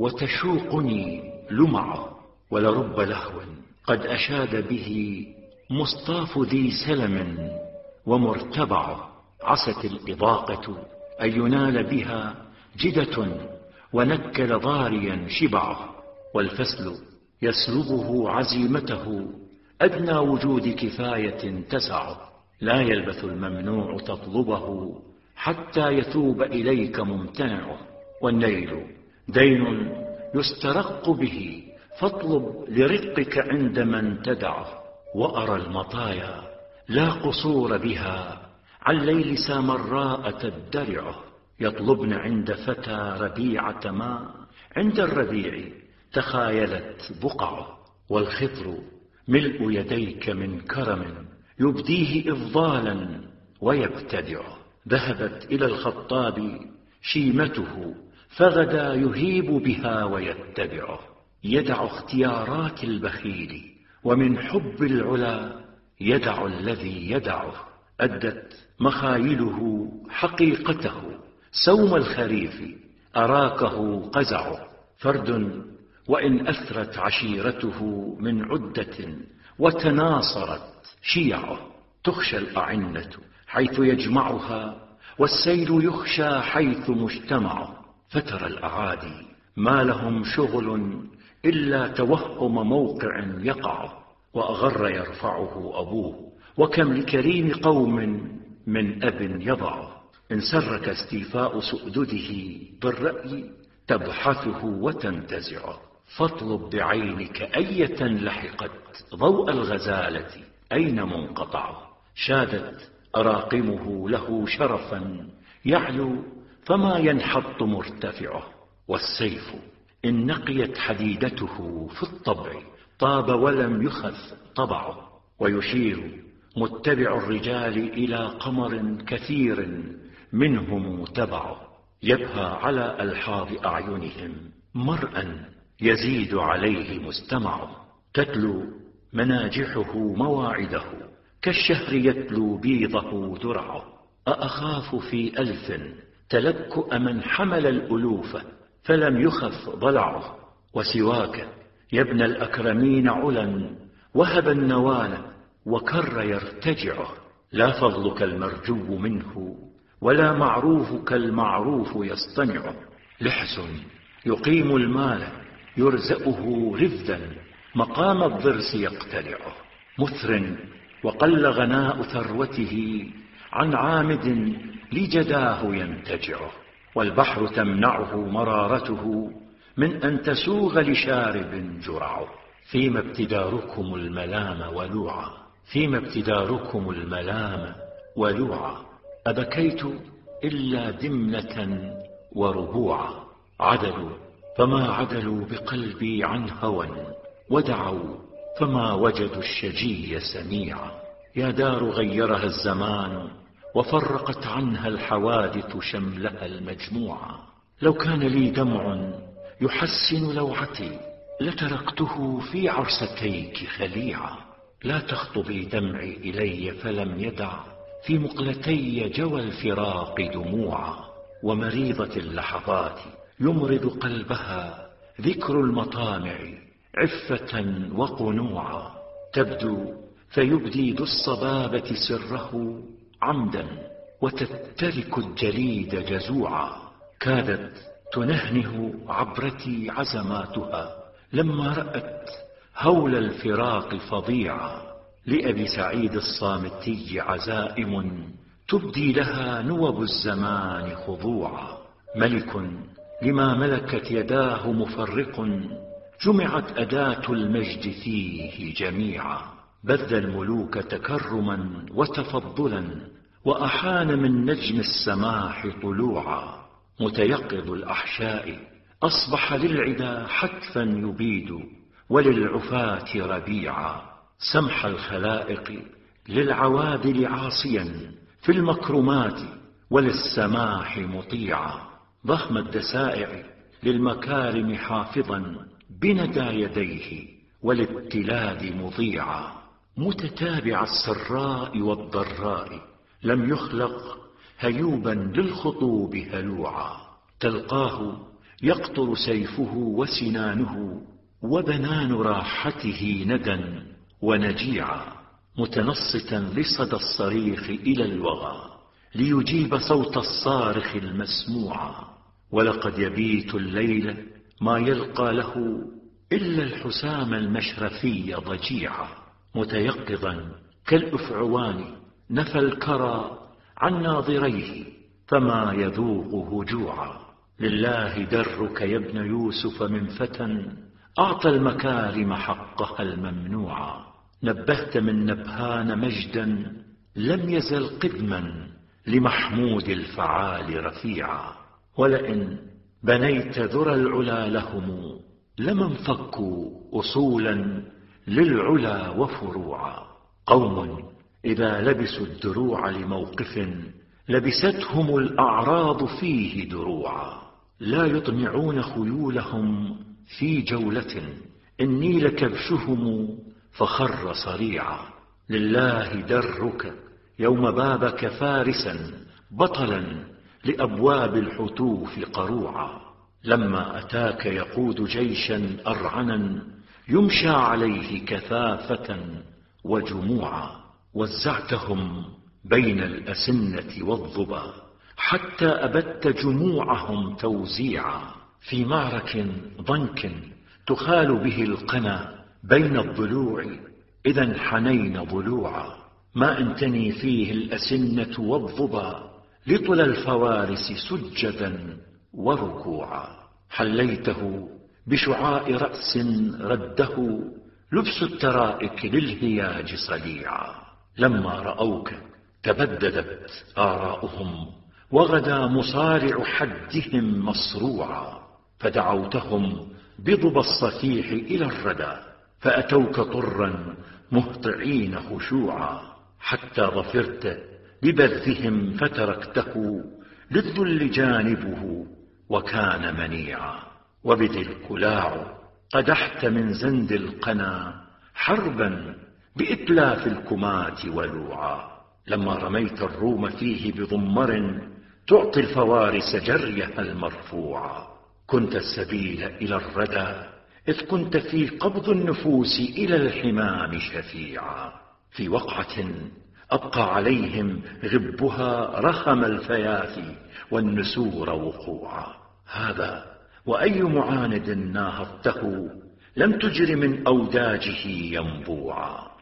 وتشوقني لمعه. ولرب لهو قد أشاد به مصطاف ذي سلم ومرتبعه. عست الإضاقة أن ينال بها جدة ونكل ضاريا شبعه. والفسل يسلبه عزيمته أدنى وجود كفاية تسعه. لا يلبث الممنوع تطلبه حتى يتوب إليك ممتنعه. والنيل دين يسترق به فاطلب لرقك عند من تدعه. وأرى المطايا لا قصور بها عن ليل سامراء تدرعه. يطلبن عند فتى ربيعة ما عند الربيع تخايلت بقعه. والخضر ملء يديك من كرم يبديه إفضالا ويبتدعه. ذهبت إلى الخطاب شيمته فغدا يهيب بها ويتبعه. يدع اختيارات البخيل ومن حب العلا يدع الذي يدعه. أدت مخايله حقيقته سوم الخريف أراكه قزعه. فرد وإن أثرت عشيرته من عدة وتناصرت شيعه. تخشى الأعنة حيث يجمعها والسيل يخشى حيث مجتمعه. فترى الأعادي ما لهم شغل إلا توهم موقع يقع. وأغر يرفعه أبوه وكم لكريم قوم من أب يضعه. إن سرك استيفاء سؤدده بالرأي تبحثه وتنتزعه. فاطلب بعينك أية لحقت ضوء الغزالة أين منقطعه. شادت أراقمه له شرفا يعلو فما ينحط مرتفعه. والسيف إن نقيت حديدته في الطبع طاب ولم يخف طبعه. ويشير متبع الرجال إلى قمر كثير منهم تبعه. يبهى على ألحاظ أعينهم مرءا يزيد عليه مستمعه. تتلو مناجحه مواعده كالشهر يتلو بيضه درعه. أأخاف في ألف تلكؤ من حمل الألوف فلم يخف ضلعه. وسواك يا ابن الأكرمين علا وهب النوال وكر يرتجعه. لا فضلك المرجو منه ولا معروفك المعروف يصطنعه. لحس يقيم المال يرزقه رفدا مقام الضرس يقتلعه. مثر وقل غناء ثروته عن عامد لجداه ينتجعه. والبحر تمنعه مرارته من أن تسوغ لشارب جرعه. فيما ابتداركم الملام ولوعا، فيما ابتداركم الملام ولوعا. أبكيت إلا دمنة وربوعا. عدلوا فما عدلوا بقلبي عن هوى ودعوا فما وجدوا الشجي سميعا. يا دار غيرها الزمان وفرقت عنها الحوادث شملها المجموعة. لو كان لي دمع يحسن لوعتي لتركته في عرستيك خليعا. لا تخطبي دمعي إلي فلم يدع في مقلتي جوى الفراق دموعا. ومريضة اللحظات يمرض قلبها ذكر المطامع عفة وقنوعا. تبدو فيبدي ذو الصبابة سره عمدا وتترك الجليد جزوعا. كادت تنهنه عبرتي عزماتها لما رأت هول الفراق فظيعا. لأبي سعيد الصامتي عزائم تبدي لها نوب الزمان خضوعا. ملك لما ملكت يداه مفرق جمعت أداة المجد فيه جميعا. بذ الملوك تكرما وتفضلا وأحان من نجم السماح طلوعا. متيقظ الأحشاء أصبح للعدا حتفا يبيد وللعفاة ربيعا. سمح الخلائق للعوادل عاصيا في المكرمات وللسماح مطيعا. ضخم الدسائع للمكارم حافظا بندى يديه وللتلاد مضيعا. متتابع السراء والضراء لم يخلق هيوبا للخطوب هلوعا. تلقاه يقطر سيفه وسنانه وبنان راحته ندى ونجيعا. متنصتا لصدى الصريخ إلى الوغى ليجيب صوت الصارخ المسموعا. ولقد يبيت الليل ما يلقى له إلا الحسام المشرفي ضجيعا. متيقظا كالأفعوان نفى الكرى عن ناظريه فما يذوقه جوعا. لله درك يا ابن يوسف من فتى أعطى المكارم حقها الممنوعا. نبهت من نبهان مجدا لم يزل قدما لمحمود الفعال رفيعا. ولئن بنيت ذرى العلا لهم لما انفكوا أصولا للعلا وفروعا. قوم إذا لبسوا الدروع لموقف لبستهم الأعراض فيه دروعا. لا يطمعون خيولهم في جولة إني لكبشهم فخر صريعا. لله درك يوم بابك فارسا بطلا لأبواب الحتوف قروعا. لما أتاك يقود جيشا أرعنا يمشى عليه كثافة وجموعا. وزعتهم بين الأسنة والظبا حتى أبت جموعهم توزيعا. في معرك ضنك تخال به القنا بين الضلوع إذا انحنين ضلوعا. ما انتني فيه الأسنة والظبا لطل الفوارس سجدا وركوعا. حليته بشعاع رأس رده لبس الترائك للهياج صليعا. لما رأوك تبددت آراؤهم وغدا مصارع حدهم مصروعا. فدعوتهم بضب الصفيح إلى الردى فأتوك طرا مهطعين خشوعا. حتى ظفرت ببذهم فتركته للذل جانبه وكان منيعا. وبذي الكلاع قدحت من زند القنا حربا بإتلاف الكمات ولوعا. لما رميت الروم فيه بضمر تعطي الفوارس جريها المرفوعا. كنت السبيل إلى الردى إذ كنت في قبض النفوس إلى الحمام شفيعا. في وقعة أبقى عليهم غبها رخم الفيافي والنسور وقوعا. هذا وأي معاند ناهضته لم تجر من أوداجه ينبوعا.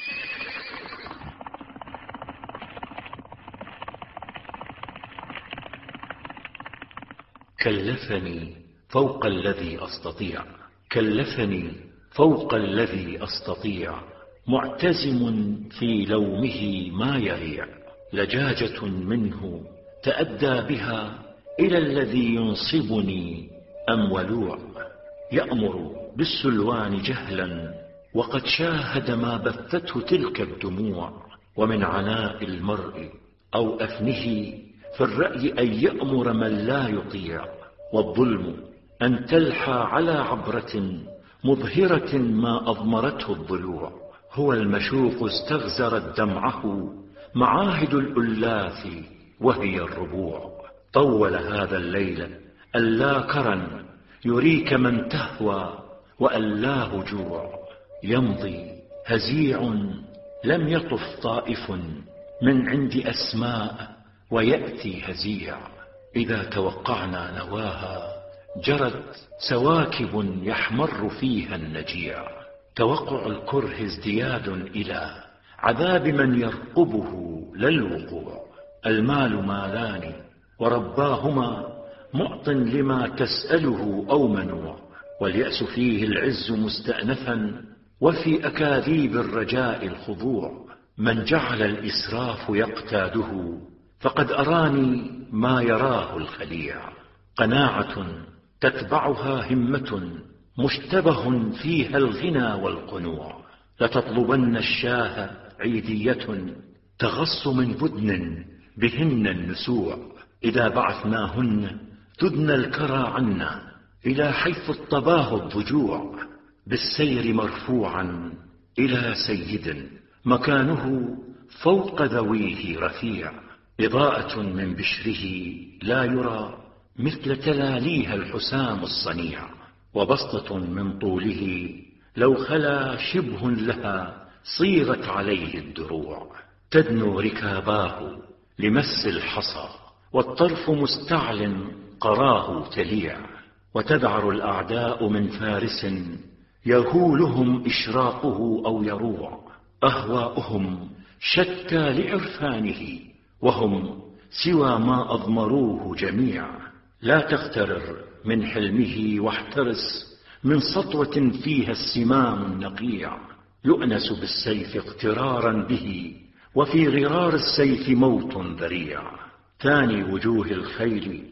كلفني فوق الذي أستطيع كلفني فوق الذي أستطيع معتزم في لومه ما يريع. لجاجة منه تأدى بها إلى الذي ينصبني أم ولوع. يأمر بالسلوان جهلا وقد شاهد ما بثته تلك الدموع. ومن عناء المرء أو أفنه في الرأي أن يأمر من لا يطيع. والظلم أن تلحى على عبرة مظهرة ما أضمرته الضلوع. هو المشوق استغزرت دمعه معاهد الألاف وهي الربوع. طول هذا الليل اللاكرا يريك من تهوى وألاه جوع. يمضي هزيع لم يطف طائف من عند أسماء ويأتي هزيع. إذا توقعنا نواها جرت سواكب يحمر فيها النجيع. توقع الكره ازدياد إلى عذاب من يرقبه لا الوقوع. المال مالان ورباهما معط لما تسأله أو منوع. واليأس فيه العز مستأنفا وفي أكاذيب الرجاء الخضوع. من جعل الإسراف يقتاده فقد أراني ما يراه الخليع. قناعة تتبعها همة مشتبه فيها الغنى والقنوع. لتطلبن الشاه عيدية تغص من بدن بهن النسوع. إذا بعثناهن تدنى الكرى عنا إلى حيث الطباه الضجوع. بالسير مرفوعا إلى سيد مكانه فوق ذويه رفيع. إضاءة من بشره لا يرى مثل تلاليها الحسام الصنيع. وبسطة من طوله لو خلا شبه لها صيغت عليه الدروع. تدنو ركاباه لمس الحصى والطرف مستعل قراه تليع. وتذعر الأعداء من فارس يهولهم إشراقه أو يروع. أهواؤهم شتى لعرفانه وهم سوى ما أضمروه جميع. لا تغترر من حلمه واحترس من سطوة فيها السمام النقيع. يؤنس بالسيف اغترارا به وفي غرار السيف موت ذريع. ثاني وجوه الخيل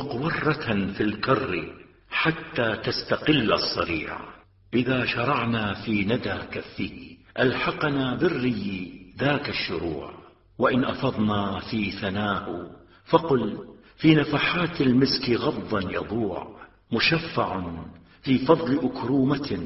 مقورة في الكر حتى تستقل الصريع. إذا شرعنا في ندى كفه ألحقنا بالري ذاك الشروع. وإن أفضنا في ثناه فقل في نفحات المسك غضا يضوع. مشفع في فضل أكرومة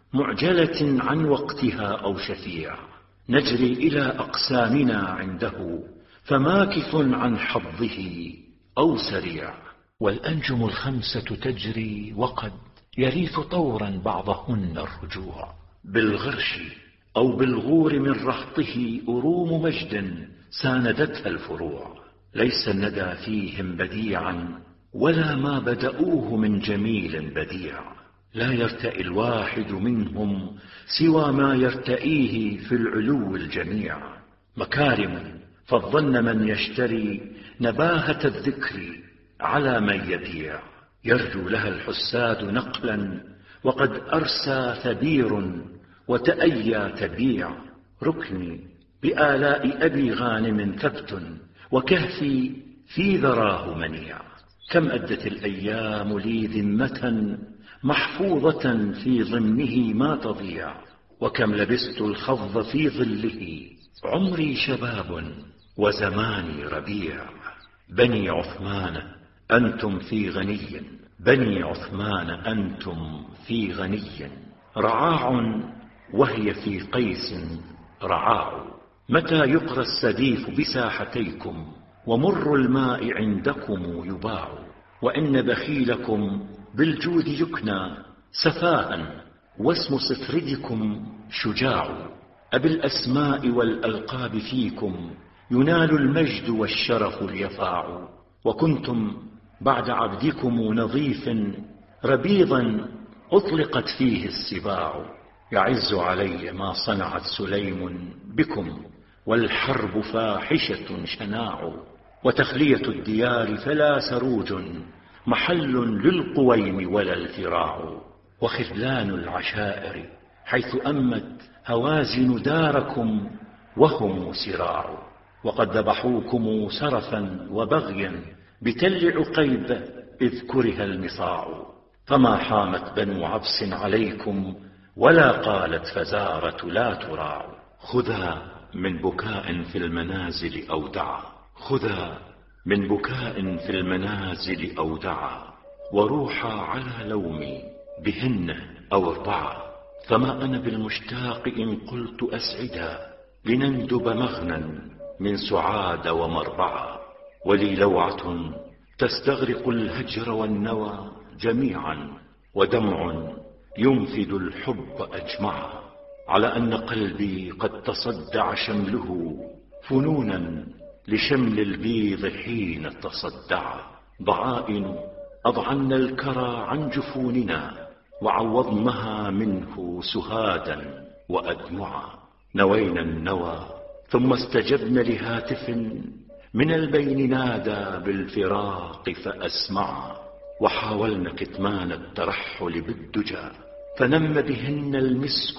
معجلة عن وقتها أو شفيع. نجري إلى أقسامنا عنده فماكث عن حظه أو سريع. والأنجم الخمسة تجري وقد يريث طورا بعضهن الرجوع. بالغرش أو بالغور من رحطه أروم مجد ساندتها الفروع. ليس الندى فيهم بديعا ولا ما بدأوه من جميل بديع. لا يرتئي الواحد منهم سوى ما يرتئيه في العلو الجميع. مكارم فالظن من يشتري نباهة الذكر على من يبيع. يرجو لها الحساد نقلا وقد أرسى ثبير وتأيى تبيع. ركني بآلاء أبي غانم ثبت وكهفي في ذراه منيع. كم أدت الأيام لي ذمة محفوظة في ضمنه ما تضيع. وكم لبست الخض في ظله عمري شباب وزماني ربيع. بني عثمان أنتم في غني بني عثمان أنتم في غني. رعاع وهي في قيس رعاع. متى يقرى السديف بساحتيكم ومر الماء عندكم يباع. وإن بخيلكم بالجود يكنى سفاها واسم صفردكم شجاع. أبالأسماء والألقاب فيكم ينال المجد والشرف اليفاع. وكنتم بعد عبدكم نظيف ربيضا أطلقت فيه السباع. يعز علي ما صنعت سليم بكم والحرب فاحشة شناع. وتخلية الديار فلا سروج محل للقويم ولا الفراع. وخذلان العشائر حيث أمت هوازن داركم وهم سراع. وقد ذبحوكم سرفا وبغيا بتل عقيب إذ كره المصاع. فما حامت بنو عبس عليكم ولا قالت فزارة لا تراع. خذا من بكاء في المنازل أودعا خذا من بكاء في المنازل أودعا. وروحا على لومي بهن أو 4، فما أنا بالمشتاق إن قلت أسعدا، لنندب مغنى من سعاد ومربعا. ولي لوعة تستغرق الهجر والنوى جميعا، ودمع ينفد الحب أجمعا، على أن قلبي قد تصدع شمله فنونا لشمل البيض حين تصدع. ضعائن أضعن الكرى عن جفوننا، وعوضنها منه سهادا وأدمعا. نوينا النوى ثم استجبن لهاتف من البين نادى بالفراق فأسمعا، وحاولن كتمان الترحل بالدجى، فنم بهن المسك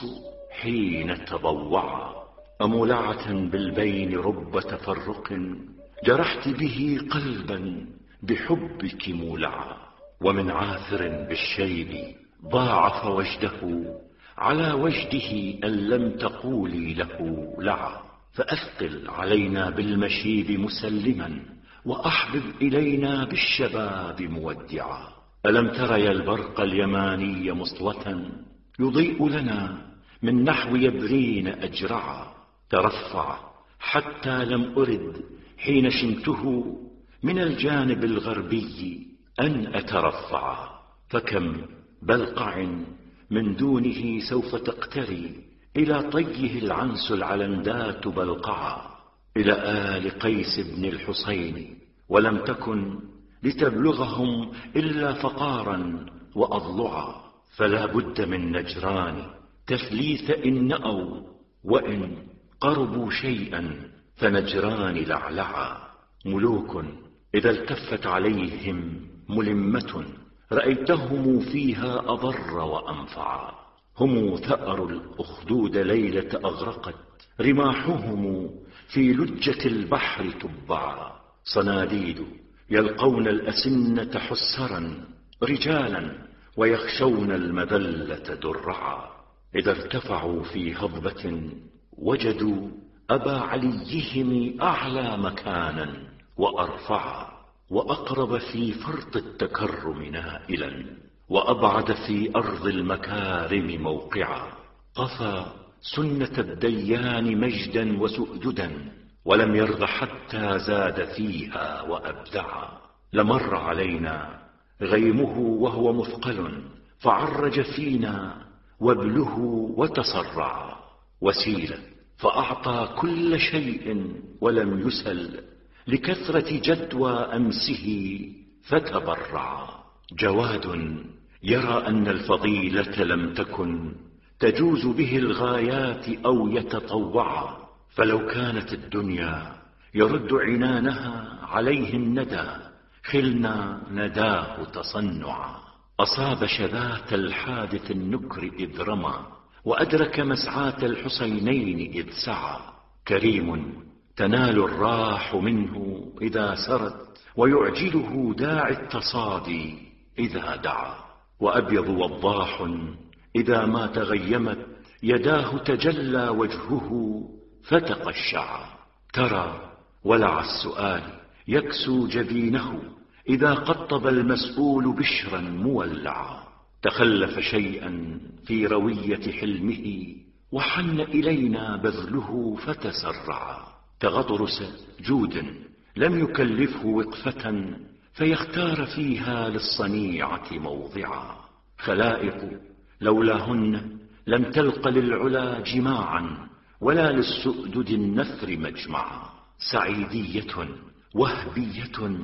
حين تضوعا. أمولعة بالبين رب تفرق، جرحت به قلبا بحبك مولعا. ومن عاثر بالشيب ضاعف وجده، على وجده أن لم تقولي له لعا. فأثقل علينا بالمشيب مسلما، وأحبب إلينا بالشباب مودعا. ألم تري البرق اليماني مصلة، يضيء لنا من نحو يبرين أجرعا. ترفع حتى لم أرد حين شمته من الجانب الغربي أن أترفع. فكم بلقع من دونه سوف تقتري، إلى طيه العنس العلندات بلقعا. إلى آل قيس بن الحسين ولم تكن لتبلغهم إلا فقارا وأضلعا. فلا بد من نجران تثليث إن نأوا، وإن قربوا شيئا فنجران لعلعا. ملوك إذا التفت عليهم ملمة، رأيتهم فيها أضر وأنفعا. هم ثأر الأخدود ليلة أغرقت، رماحهم في لجة البحر تبعا. صناديد يلقون الأسنة حسرا رجالا، ويخشون المذلة درعا. إذا ارتفعوا في هضبة وجدوا أبا عليهم أعلى مكانا وأرفعا، وأقرب في فرط التكرم نائلا، وأبعد في أرض المكارم موقعا. قفى سنة الديان مجدا وسؤددا، ولم يرض حتى زاد فيها وأبدعا. لمر علينا غيمه وهو مثقل، فعرج فينا وابله وتصرعا. وسيل فأعطى كل شيء ولم يسل، لكثرة جدوى أمسه فتبرعا. جواد يرى أن الفضيلة لم تكن تجوز به الغايات أو يتطوعا. فلو كانت الدنيا يرد عنانها عليه الندى، خلنا نداه تصنعا. أصاب شذاة الحادث النكر إذ رمى، وأدرك مسعاة الحسينين إذ سعى. كريم تنال الراح منه إذا سرت، ويعجله داعي التصادي إذا دعا. وأبيض وضاح إذا ما تغيمت يداه تجلى وجهه فتقشعا. ترى ولع السؤال يكسو جبينه، إذا قطب المسؤول بشرا مولعا. تخلف شيئا في روية حلمه، وحن إلينا بذله فتسرعا. تغطرس جود لم يكلفه وقفة، فيختار فيها للصنيعة موضعا. خلائق لولاهن لم تلق للعلا جماعا، ولا للسؤدد النثر مجمعا. سعيدية وهبية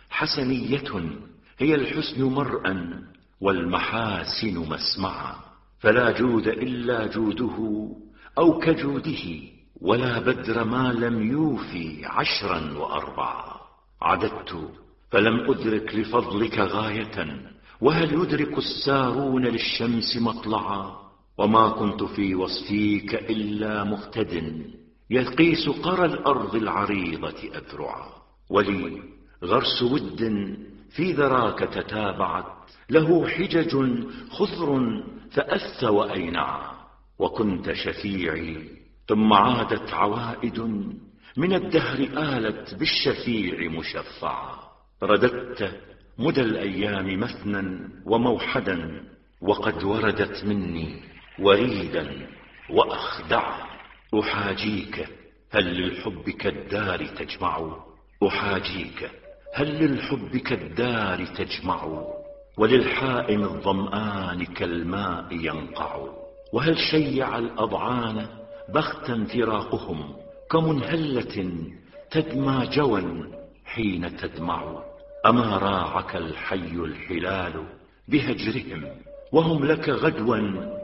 حسنية، هي الحسن مرءا والمحاسن مسمعا. فلا جود إلا جوده أو كجوده، ولا بدر ما لم يوفي 10 و4. عددت فلم أدرك لفضلك غاية، وهل يدرك السارون للشمس مطلعا. وما كنت في وصفيك إلا مهتد، يقيس قرى الأرض العريضة أذرعا. ولي غرس ود في ذراك تتابعت، له حجج خضر فأث وأينعا. وكنت شفيعي ثم عادت عوائد، من الدهر آلت بالشفيع مشفعا. رددت مدى الأيام مثنا وموحدا، وقد وردت مني وريدا وأخدع. أحاجيك هل للحب كالدار تجمع؟ أحاجيك هل للحب كالدار تجمع؟ وللحائم الظمآن كالماء ينقع. وهل شيع الأضعان بختا فراقهم كمنهلة تدمى جوا حين تدمع؟ أما راعك الحي الحلال بهجرهم وهم لك غدوا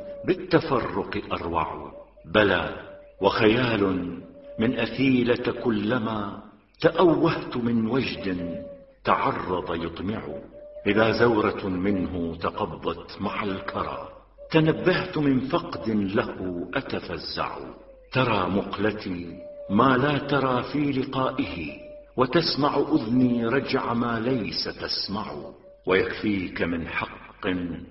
بالتفرق أروع؟ بلى وخيال من أثيلة كلما تأوهت من وجد تعرض يطمع. إذا زورة منه تقضت مع الكرى تنبهت من فقد له أتفزع. ترى مقلتي ما لا ترى في لقائه وتسمع أذني رجع ما ليس تسمع. ويكفيك من حق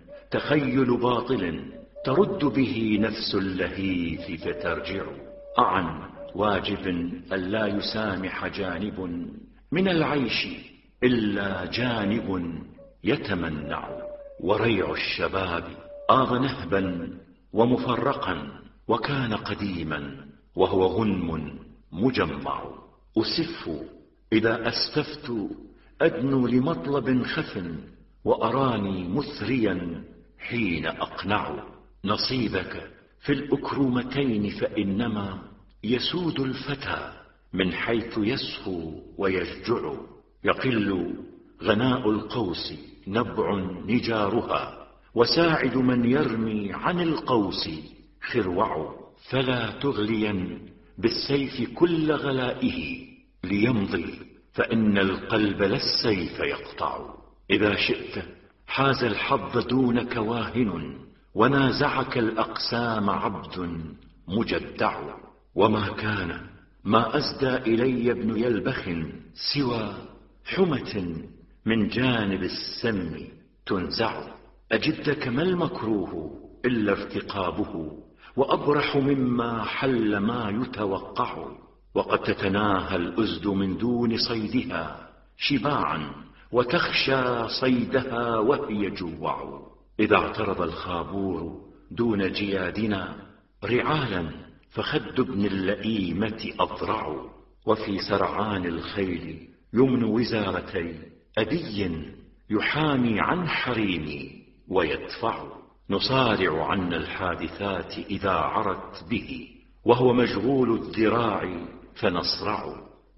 تخيل باطل ترد به نفس اللهيث فترجع. أعن واجب ألا يسامح جانب من العيش إلا جانب يتمنع. وريع الشباب آض نهبا ومفرقا وكان قديما وهو غنم مجمع. أسف إذا أسففت أدنو لمطلب خف وأراني مثريا حين أقنع. نصيبك في الأكرومتين فإنما يسود الفتى من حيث يسهو ويشجع. يقل غناء القوس نبع نجارها وساعد من يرمي عن القوس خروع. فلا تغليا بالسيف كل غلائه ليمضي فإن القلب لا السيف يقطع. إذا شئت حاز الحظ دونك واهن ونازعك الأقسام عبد مجدع. وما كان ما أزدى إلي ابن يلبخ سوى حمة من جانب السم تنزع. أجدك ما المكروه إلا ارتقابه وأبرح مما حل ما يتوقع. وقد تتناهى الأزد من دون صيدها شباعا وتخشى صيدها وهي جوع. إذا اعترض الخابور دون جيادنا رعالا فخد ابن اللئيمة أضرع. وفي سرعان الخيل يمن وزارتي أبي يحامي عن حريمي ويدفع. نصارع عنا الحادثات إذا عرت به وهو مشغول الذراع فنصرع.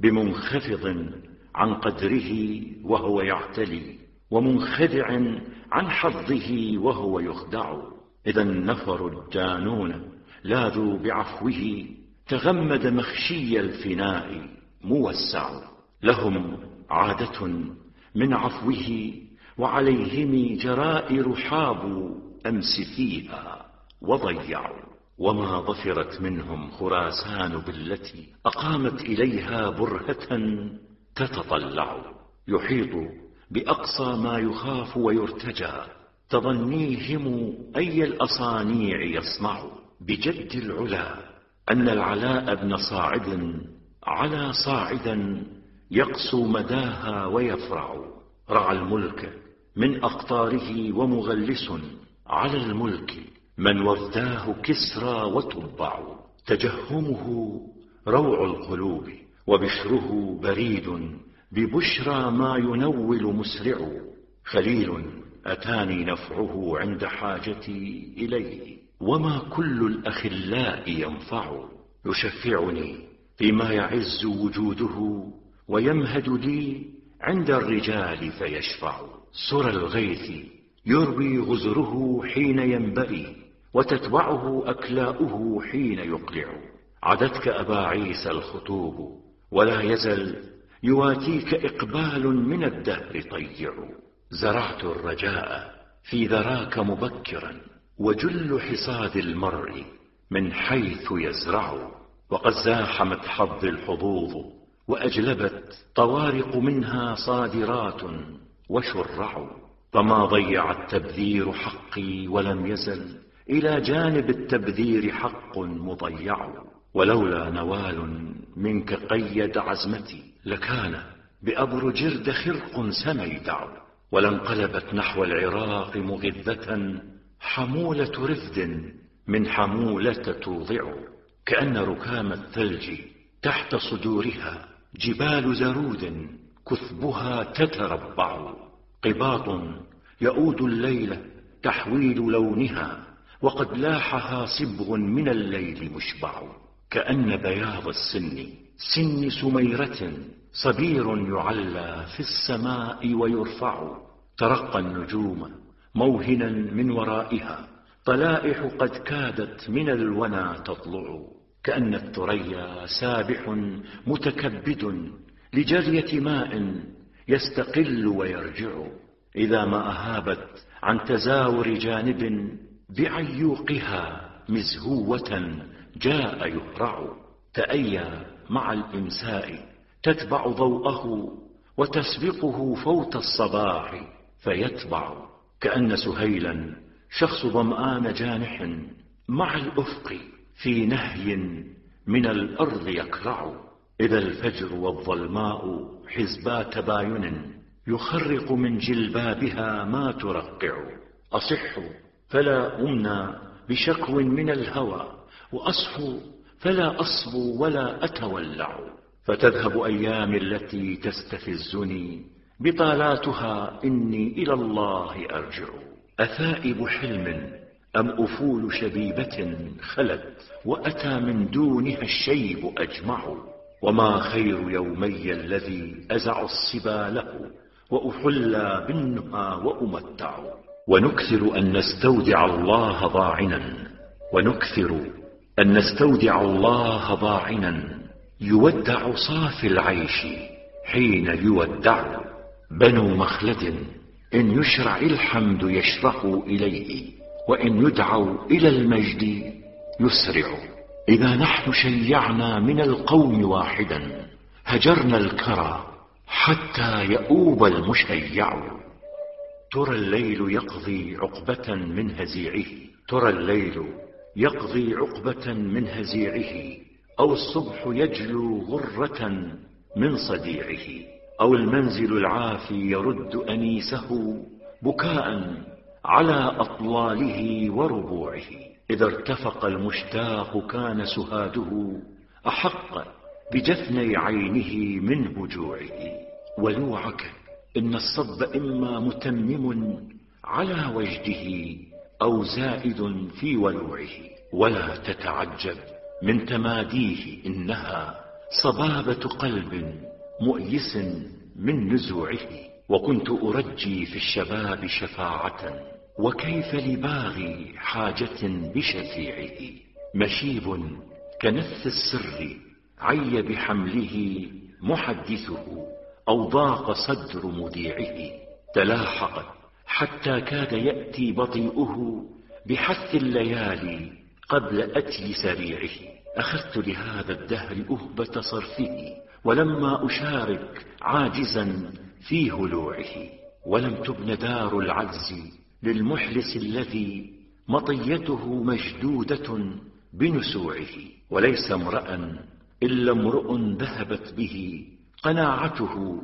بمنخفض عن قدره وهو يعتلي ومنخدع عن حظه وهو يخدع. إذا النفر الدانون لاذوا بعفوه تغمد مخشي الفناء موسع. لهم عادة من عفوه وعليهم جرائر حابوا أمس فيها وضيعوا. وما ظفرت منهم خراسان بالتي أقامت إليها برهة تتطلع. يحيط بأقصى ما يخاف ويرتجى تظنيهم أي الأصانيع يصنع. بجد العلا أن العلاء بن صاعد على صاعدا يقسو مداها ويفرع. رعى الملك من أقطاره ومغلس على الملك من وفداه كسرى وتبع. تجهمه روع القلوب وبشره بريد ببشرى ما ينول مسرع. خليل أتاني نفعه عند حاجتي إليه وما كل الأخلاء ينفع. يشفعني فيما يعز وجوده ويمهد لي عند الرجال فيشفع. سرى الغيث يروي غزره حين ينبئي وتتبعه أكلاؤه حين يقلع. عدتك أبا عيسى الخطوب ولا يزل يواتيك إقبال من الدهر طيع. زرعت الرجاء في ذراك مبكرا وجل حصاد المرء من حيث يزرع. وقد زاحمت حظ الحظوظ وأجلبت طوارق منها صادرات وشرع. فما ضيع التبذير حقي ولم يزل إلى جانب التبذير حق مضيع. ولولا نوال منك قيد عزمتي لكان بأبرجرد خرق سميدع. ولانقلبت نحو العراق مغذة حمولة رفد من حمولة توضع، كأن ركام الثلج تحت صدورها جبال زرود كثبها تتربع، قباط يؤود الليل تحويل لونها، وقد لاحها صبغ من الليل مشبع، كأن بياض سن سميرة صبير يعلى في السماء ويرفع، ترقى النجوم موهنا من ورائها، طلائح قد كادت من الونى تطلع، كأن الثريا سابح متكبد لجرية ماء يستقل ويرجع، إذا ما أهابت عن تزاور جانب بعيوقها مزهوة جاء يهرع، تأيا مع الإمساء تتبع ضوءه وتسبقه فوت الصباح فيتبع، كأن سهيلا شخص ظمآن جانح مع الأفق في نهي من الأرض يكرع، إذا الفجر والظلماء حزبا تباين يخرق من جلبابها ما ترقع، أصح فلا أمنى بشكو من الهوى، وأصحو فلا أصبو ولا أتولع، فتذهب أيامي التي تستفزني بطالاتها إني إلى الله أرجع، أثائب حلم أم أفول شبيبة خلت وأتى من دونها الشيب أجمع، وما خير يومي الذي أزع الصبا له وأحلى بالنهى وأمتع، ونكثر أن نستودع الله ضاعنا يودع صافي العيش حين يودع، بنو مخلد إن يشرع الحمد يشرح إليه، وإن يدعوا إلى المجد يسرع، إذا نحن شيعنا من القوم واحدا هجرنا الكرى حتى يؤوب المشيع، ترى الليل يقضي عقبة من هزيعه، أو الصبح يجلو غرة من صديعه، أو المنزل العافي يرد أنيسه بكاء على أطلاله وربوعه، إذا ارتفق المشتاق كان سهاده أحق بجفني عينه من هجوعه، ولوعك إن الصب إما متمم على وجده أو زائد في ولوعه، ولا تتعجب من تماديه، إنها صبابة قلب مؤيس من نزوعه، وكنت أرجي في الشباب شفاعة، وكيف لباغي حاجة بشفيعه، مشيب كنث السر عي بحمله محدثه، أو ضاق صدر مذيعه، تلاحقت حتى كاد يأتي بطيئه بحث الليالي قبل أتي سريعه، أخذت لهذا الدهر أهبة صرفه، ولما أشارك عاجزا في هلوعه، ولم تبن دار العجز للمحلس الذي مطيته مشدودة بنسوعه، وليس امرأ إلا امرؤ ذهبت به قناعته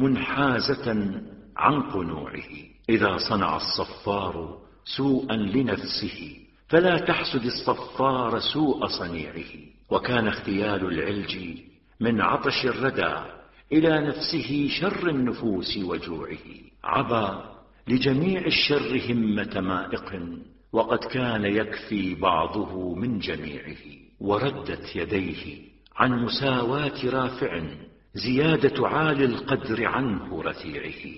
منحازة عن قنوعه، إذا صنع الصفار سوءا لنفسه فلا تحسد الصفار سوء صنيعه، وكان اختيال العلج من عطش الردى إلى نفسه شر النفوس وجوعه، عبى لجميع الشر همة مائق، وقد كان يكفي بعضه من جميعه، وردت يديه عن مساواة رافع زيادة عالي القدر عنه رفيعه،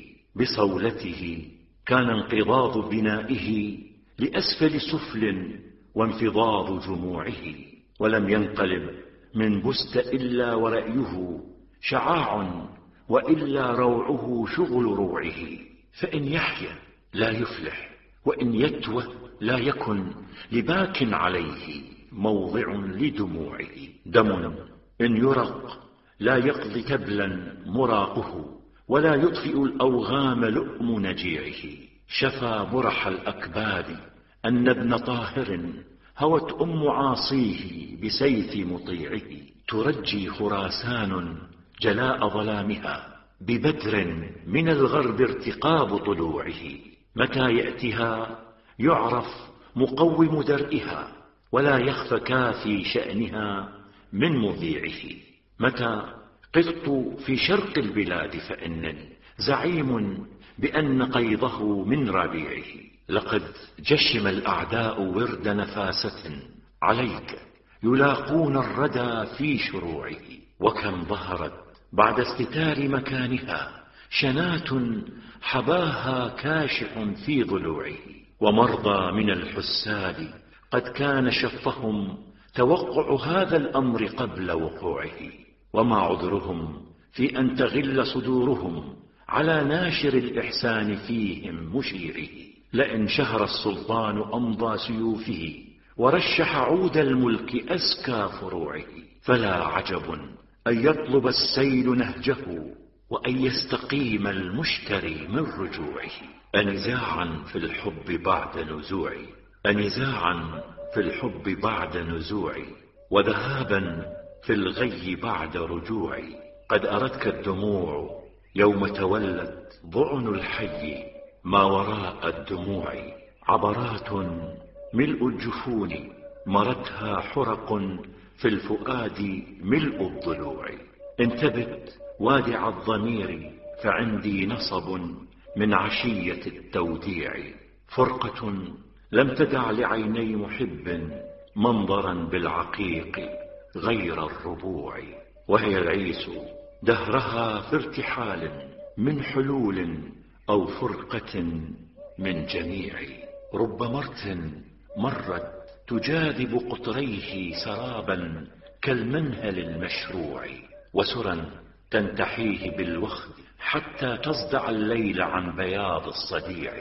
بصولته كان انقضاض بنائه لأسفل سفل وانفضاض جموعه، ولم ينقلب من بست إلا ورأيه شعاع، وإلا روعه شغل روعه، فإن يحيا لا يفلح، وإن يتوه لا يكن لباك عليه موضع لدموعه، دم إن يرق لا يقضي تبلا مراقه، ولا يطفئ الأوغام لؤم نجيعه، شفى برح الأكباد أن ابن طاهر هوت أم عاصيه بسيف مطيعه، ترجي خراسان جلاء ظلامها ببدر من الغرب ارتقاب طلوعه، متى يأتها يعرف مقوم درئها، ولا يخفى كافي شأنها من مذيعه. متى قفت في شرق البلاد فإنني زعيم بأن قيضه من ربيعه. لقد جشم الأعداء ورد نفاسة عليك، يلاقون الردى في شروعه. وكم ظهرت بعد استتار مكانها شنات حباها كاشح في ضلوعه. ومرضى من الحساد قد كان شفهم توقع هذا الأمر قبل وقوعه. وما عذرهم في أن تغل صدورهم على ناشر الإحسان فيهم مشيعه. لئن شهر السلطان أمضى سيوفه ورشح عود الملك أزكى فروعه، فلا عجب أن يطلب السيل نهجه وأن يستقيم المشتري من رجوعه. أنزاعا في الحب بعد نزوعي، أنزاعا في الحب بعد نزوعي، وذهابا في الغي بعد رجوعي. قد أردك الدموع يوم تولت ضعن الحي ما وراء الدموع. عبرات ملء الجفون مرتها حرق في الفؤاد ملء الضلوع. انتبت وادع الضمير فعندي نصب من عشية التوديع. فرقة لم تدع لعيني محب منظرا بالعقيق غير الربوع. وهي العيس دهرها في ارتحال من حلول أو فرقة من جميع. رب مرت مرت تجاذب قطريه سرابا كالمنهل المشروع، وسرا تنتحيه بالوخد حتى تصدع الليل عن بياض الصديع.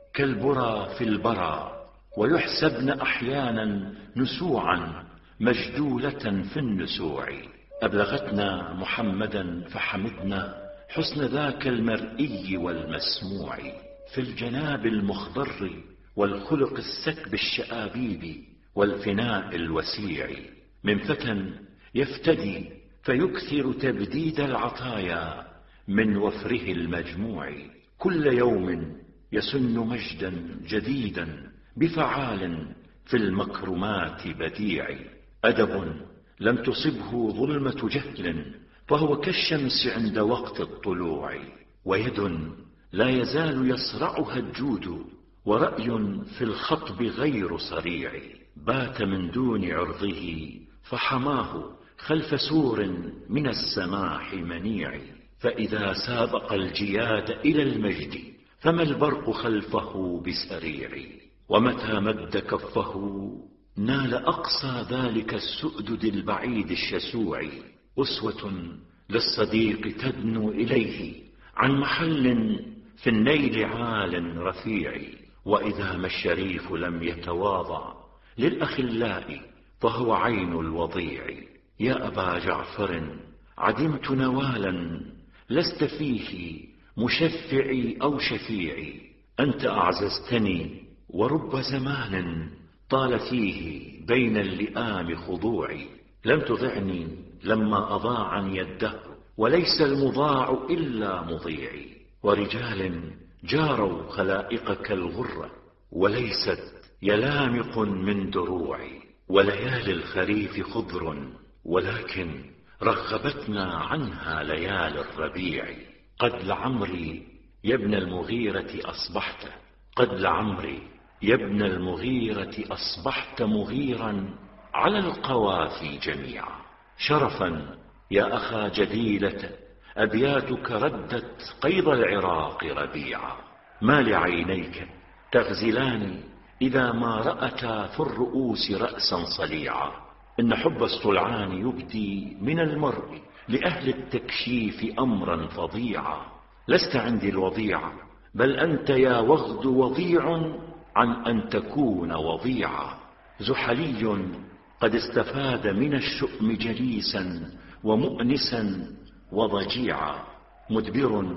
كالبرى في البرى ويحسبن أحيانا نسوعا مجدولة في النسوع. أبلغتنا محمدا فحمدنا حسن ذاك المرئي والمسموع. في الجناب المخضر والخلق السكب الشآبيب والفناء الوسيع. من فتى يفتدي فيكثر تبديد العطايا من وفره المجموع. كل يوم يسن مجدا جديدا بفعال في المكرمات بديع. أدب لم تصبه ظلمة جهل فهو كالشمس عند وقت الطلوع. ويد لا يزال يصرعها الجود ورأي في الخطب غير صريع. بات من دون عرضه فحماه خلف سور من السماح منيع. فإذا سابق الجياد إلى المجد فما البرق خلفه بسريع. ومتى مد كفه نال أقصى ذلك السؤدد البعيد الشسوع. أسوة للصديق تدنو إليه عن محل في النيل عال رفيع. وإذا ما الشريف لم يتواضع للأخلاء فهو عين الوضيع. يا أبا جعفر عدمت نوالا لست فيه مشفعي أو شفيعي. أنت أعززتني ورب زمان طال فيه بين اللئام خضوعي. لم تضعني لما أضاعني الدهر وليس المضاع إلا مضيعي. ورجال جاروا خلائقك الغرة وليست يلامق من دروعي. وليالي الخريف خضر ولكن رغبتنا عنها ليالي الربيع. قد لعمري يا ابن المغيرة أصبحت، قد لعمري يا ابن المغيرة أصبحت مغيرا على القوافي جميعا. شرفا يا أخا جديلة أبياتك ردت قيض العراق ربيعا. ما لعينيك تغزلان إذا ما رأتا في الرؤوس رأسا صليعا. إن حب الصلعان يبدي من المرء لأهل التكشيف أمرا فظيعا. لست عندي الوضيع بل أنت يا وغد وضيع عن أن تكون وضيعا. زحلي قد استفاد من الشؤم جليسا ومؤنسا وضجيعا. مدبر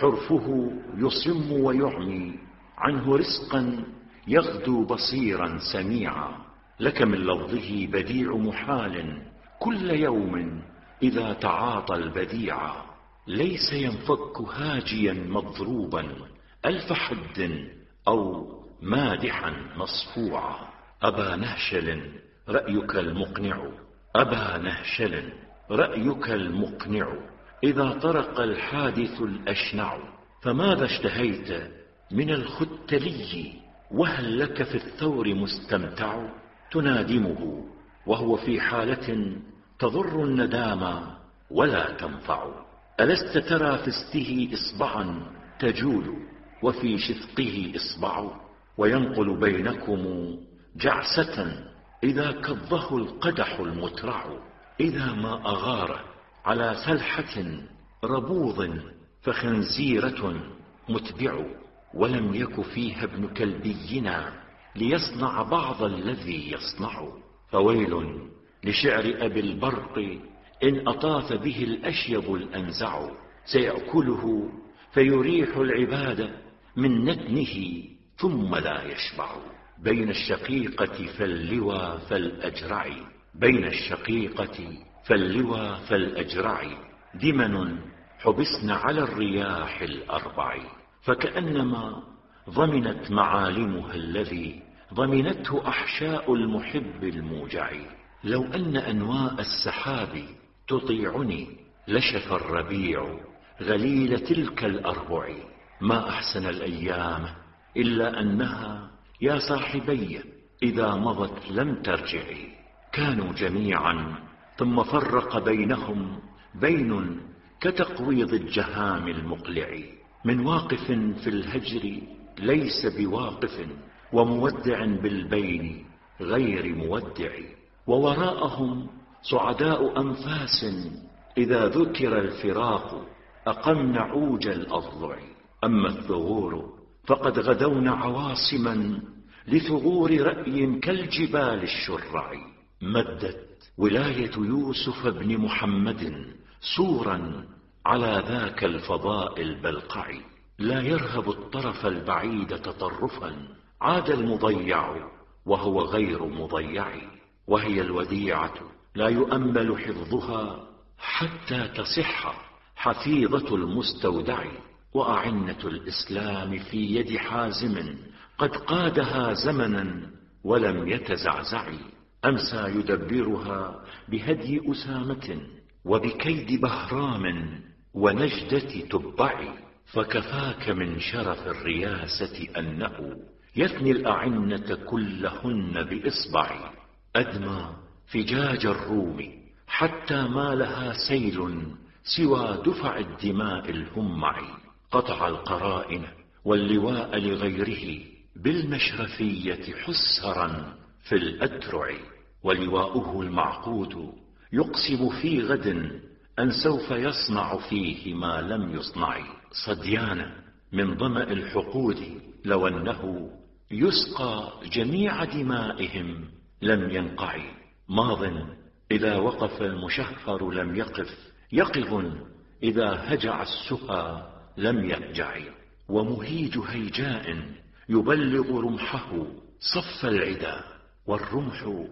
حرفه يصم ويعمي عنه رزقا يغدو بصيرا سميعا. لك من لفظه بديع محال كل يوم إذا تعاطى البديعا. ليس ينفك هاجيا مضروبا ألف حد أو مادحا مصفوعا. أبا نهشل رأيك المقنع، أبا نهشل رأيك المقنع، إذا طرق الحادث الأشنع. فماذا اشتهيت من الختلي، وهل لك في الثور مستمتع؟ تنادمه وهو في حالة تضر الندامى ولا تنفع. ألست ترى في استه إصبعا تجول، وفي شفقه إصبع، وينقل بينكم جعسة إذا كظه القدح المترع. إذا ما أغار على سلحة ربوض فخنزيرة متبع، ولم يك فيها ابن كلبينا ليصنع بعض الذي يصنع. فويل لشعر أبي البرق إن أطاف به الأشيب الأنزع. سيأكله فيريح العباد من نتنه ثم لا يشبع. بين الشقيقة فاللوى فالأجرع، بين الشقيقة فاللوى فالأجرع، دمن حبسن على الرياح الأربع. فكأنما ضمنت معالمها الذي ضمنته أحشاء المحب الموجع. لو أن أنواء السحاب تطيعني لشف الربيع غليل تلك الأربع. ما أحسن الأيام إلا أنها يا صاحبي إذا مضت لم ترجعي. كانوا جميعا ثم فرق بينهم بين كتقويض الجهام المقلع. من واقف في الهجر ليس بواقف، ومودع بالبين غير مودع. ووراءهم سعداء أنفاس إذا ذكر الفراق أقمن عوج الأضلع. أما الثغور فقد غدون عواصما لثغور رأي كالجبال الشرع. مدت ولاية يوسف بن محمد سورا على ذاك الفضاء البلقع. لا يرهب الطرف البعيد تطرفا، عاد المضيع وهو غير مضيع. وهي الوديعة لا يؤمل حفظها حتى تصح حفيظة المستودع. وأعنة الإسلام في يد حازم قد قادها زمنا ولم يتزعزع. أمسى يدبرها بهدي أسامة وبكيد بهرام ونجدة تبع. فكفاك من شرف الرياسة أنه يثني الأعنة كلهن بإصبع. أدمى فجاج الروم حتى ما لها سيل سوى دفع الدماء الهمع. قطع القرائن واللواء لغيره بالمشرفية حسرا في الأترع. ولواؤه المعقود يقسم في غد أن سوف يصنع فيه ما لم يصنع. صديان من ظمأ الحقود لو أنه يسقى جميع دمائهم لم ينقع. ماض إذا وقف المشهر لم يقف، يقظ إذا هجع السهى لم يهجع. ومهيج هيجاء يبلغ رمحه صف العدا، والرمح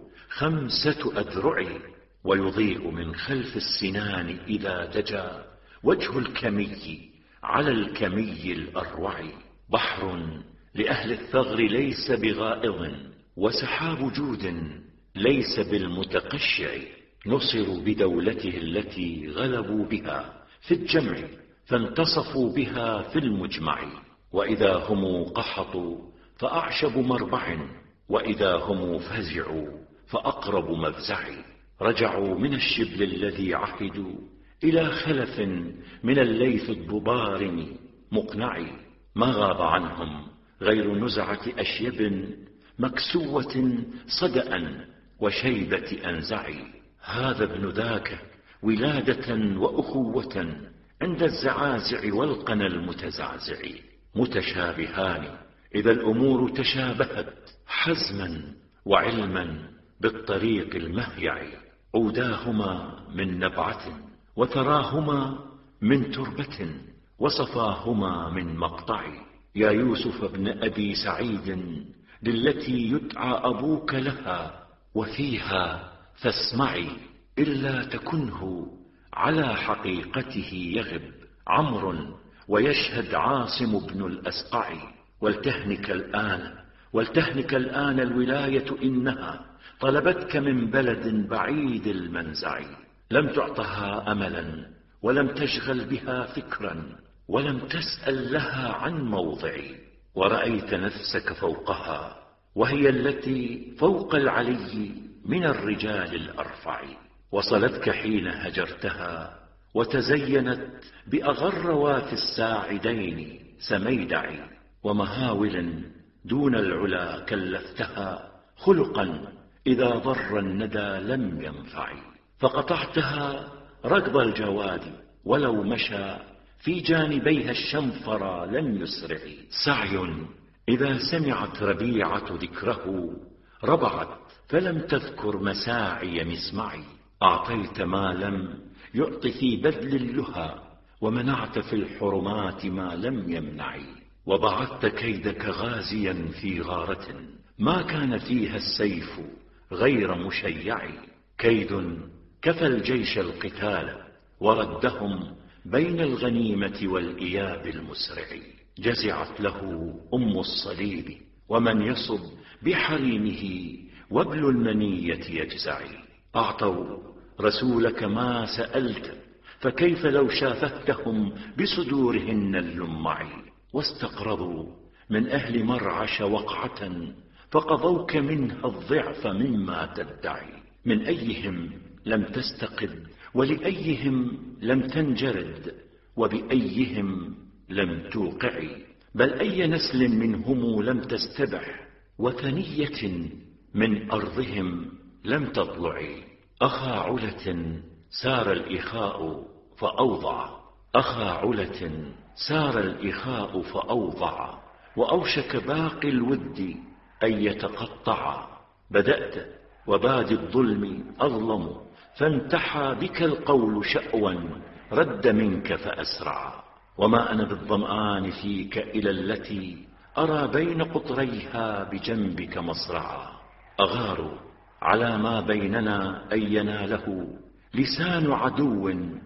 5 أذرع. ويضيء من خلف السنان إذا دجا وجه الكمي على الكمي الأروع. بحر لأهل الثغر ليس بغائض، وسحاب جود ليس بالمتقشع. نصروا بدولته التي غلبوا بها في الجمع، فانتصفوا بها في المجمع. وإذا هم قحطوا فأعشب مربع، وإذا هم فزعوا فأقرب مفزع. رجعوا من الشبل الذي عهدوا إلى خلف من الليث الضبارم مقنع. ما غاب عنهم غير نزعة أشيب مكسوة صدأ وشيبة أنزع. هذا ابن ذاك ولادة وأخوة عند الزعازع والقنا المتزعزع. متشابهان إذا الأمور تشابهت، حزما وعلما بالطريق المهيع. عوداهما من نبعة، وثراهما من تربة، وصفاهما من مقطع. يا يوسف ابن أبي سعيد للتي يدعى أبوك لها وفيها فاسمعي، إلا تكنه على حقيقته يغب عمرو ويشهد عاصم بن الأسقع. ولتهنك الآن ولتهنك الآن الولاية إنها طلبتك من بلد بعيد المنزع. لم تعطها أملا ولم تشغل بها فكرا ولم تسأل لها عن موضع، ورأيت نفسك فوقها وهي التي فوق العلي من الرجال الأرفع. وصلتك حين هجرتها وتزينت بأغروات الساعدين سميدع، ومهاول دون العلا كلفتها خلقا إذا ضر الندى لم ينفع. فقطعتها ركض الجواد ولو مشى في جانبيها الشنفر لم يسرع. سعي إذا سمعت ربيعة ذكره ربعت فلم تذكر مساعي مسمعي. أعطيت ما لم يعط في بذل اللهى ومنعت في الحرمات ما لم يمنع. وبعثت كيدك غازيا في غارة ما كان فيها السيف غير مشيع. كيد كفى الجيش القتال وردهم بين الغنيمة والإياب المسرع. جزعت له أم الصليب ومن يصب بحريمه وابل المنية يجزع. أعطوا رسولك ما سألت فكيف لو شافهتهم بصدورهن اللمع. واستقرضوا من أهل مرعش وقعة فقضوك منها الضعف مما تدعي. من أيهم لم تستقد ولأيهم لم تنجرد وبأيهم لم توقعي. بل أي نسل منهم لم تستبح وثنية من أرضهم لم تطلعي. أخا علة سار الإخاء فأوضع، أخا علة سار الإخاء فأوضع، وأوشك باقي الود أن يتقطع. بدأت وباد الظلم أظلم فانتحى بك القول شأوا رد منك فأسرع. وما أنا بالظمآن فيك إلى التي أرى بين قطريها بجنبك مصرعا. أغار على ما بيننا أن يناله لسان عدو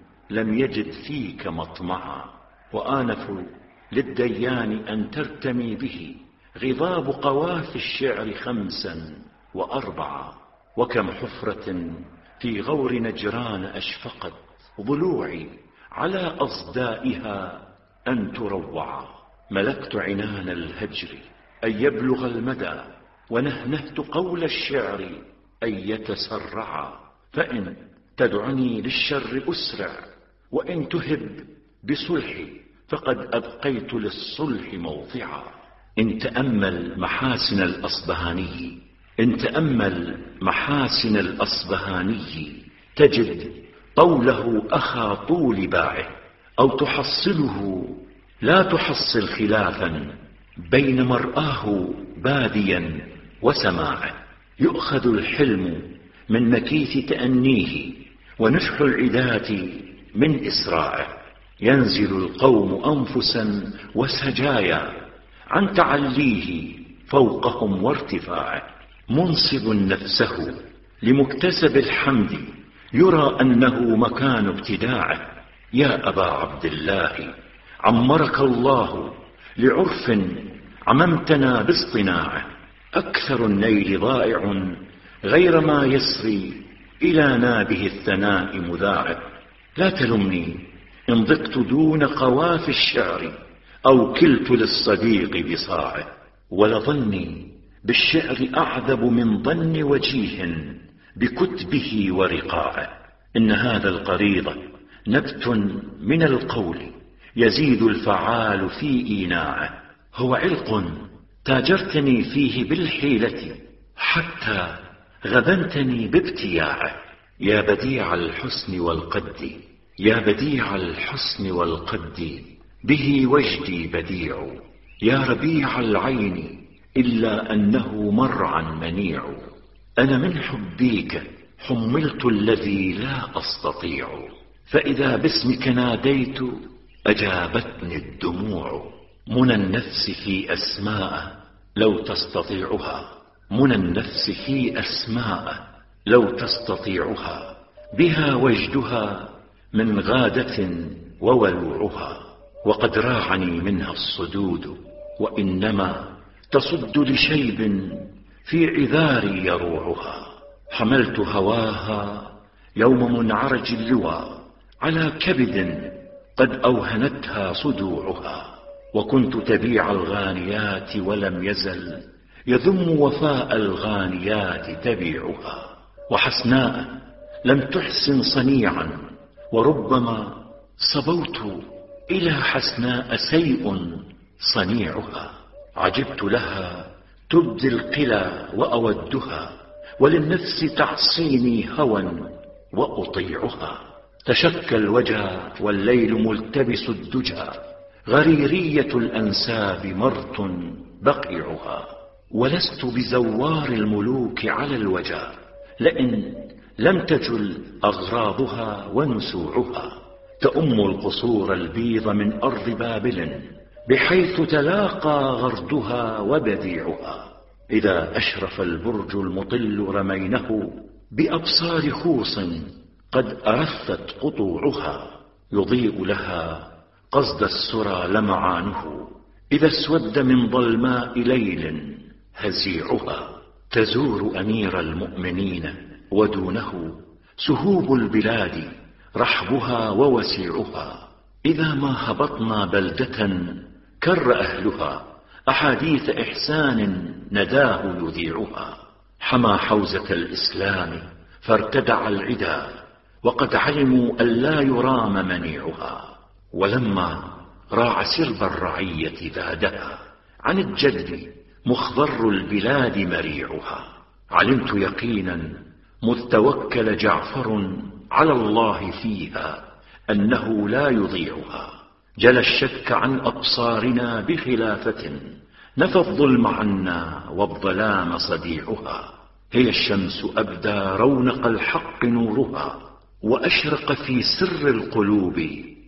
لم يجد فيك مطمعا. وآنف للديان أن ترتمي به غضاب قواف الشعر 5 و4. وكم حفرة في غور نجران أشفقت ضلوعي على أصدائها أن تروع. ملكت عنان الهجر أن يبلغ المدى ونهنهت قول الشعر أن يتسرع. فإن تدعني للشر أسرع وإن تهب بصلحي فقد أبقيت للصلح موضعا. إن تأمل محاسن الأصبهاني، إن تأمل محاسن الأصبهاني تجد طوله أخا طول باعه، أو تحصله لا تحصل خلافا بين مرآه باديا وسماعه. يؤخذ الحلم من مكيث تأنيه ونفح العداة من إسراعه. ينزل القوم أنفسا وسجايا عن تعليه فوقهم وارتفاعه. منصب نفسه لمكتسب الحمد يرى أنه مكان ابتداعه. يا أبا عبد الله عمرك الله لعرف عممتنا باصطناعه. أكثر النيل ضائع غير ما يسري إلى نابه الثناء مذاعه. لا تلمني إن ضقت دون قواف الشعر أو كلت للصديق بصاعه. ولظني بالشعر أعذب من ظن وجيه بكتبه ورقاعه. إن هذا القريض نبت من القول يزيد الفعال في إيناعه. هو علق تاجرتني فيه بالحيلة حتى غبنتني بابتياعه. يا بديع الحسن والقد، يا بديع الحسن والقد به وجدي بديع. يا ربيع العين إلا أنه مرعا منيع. أنا من حبيك حملت الذي لا أستطيع، فإذا باسمك ناديت أجابتني الدموع. منى النفس في أسماء لو تستطيعها، منى النفس في أسماء لو تستطيعها. بها وجدها من غادة وولوعها. وقد راعني منها الصدود وإنما تصد لشيب في عذاري يروعها. حملت هواها يوم منعرج اللوى على كبد قد أوهنتها صدوعها، وكنت تبيع الغانيات ولم يزل يذم وفاء الغانيات تبيعها. وحسناء لم تحسن صنيعا، وربما صبوت إلى حسناء سيء صنيعها. عجبت لها تبدي القلى وأودها، وللنفس تعصيني هوى وأطيعها. تشكى الوجى والليل ملتبس الدجى، غريرية الأنساب مرت بقيعها. ولست بزوار الملوك على الوجى، لئن لم تجل أغراضها ونسوعها. تأم القصور البيض من أرض بابل، بحيث تلاقى غردها وبديعها. إذا أشرف البرج المطل رمينه بأبصار خوص قد أرثت قطوعها. يضيء لها قصد السرى لمعانه، إذا اسود من ظلماء ليل هزيعها. تزور أمير المؤمنين ودونه سهوب البلاد رحبها ووسيعها. إذا ما هبطنا بلدة كر أهلها، أحاديث إحسان نداه يذيعها. حمى حوزة الإسلام فارتدع العدا، وقد علموا أن لا يرام منيعها. ولما راع سرب الرعية ذادها، عن الجد مخضر البلاد مريعها. علمت يقينا مذ توكل جعفر على الله فيها أنه لا يضيعها. جل الشك عن أبصارنا بخلافة، نفى الظلم عنا والظلام صديعها. هي الشمس أبدى رونق الحق نورها، وأشرق في سر القلوب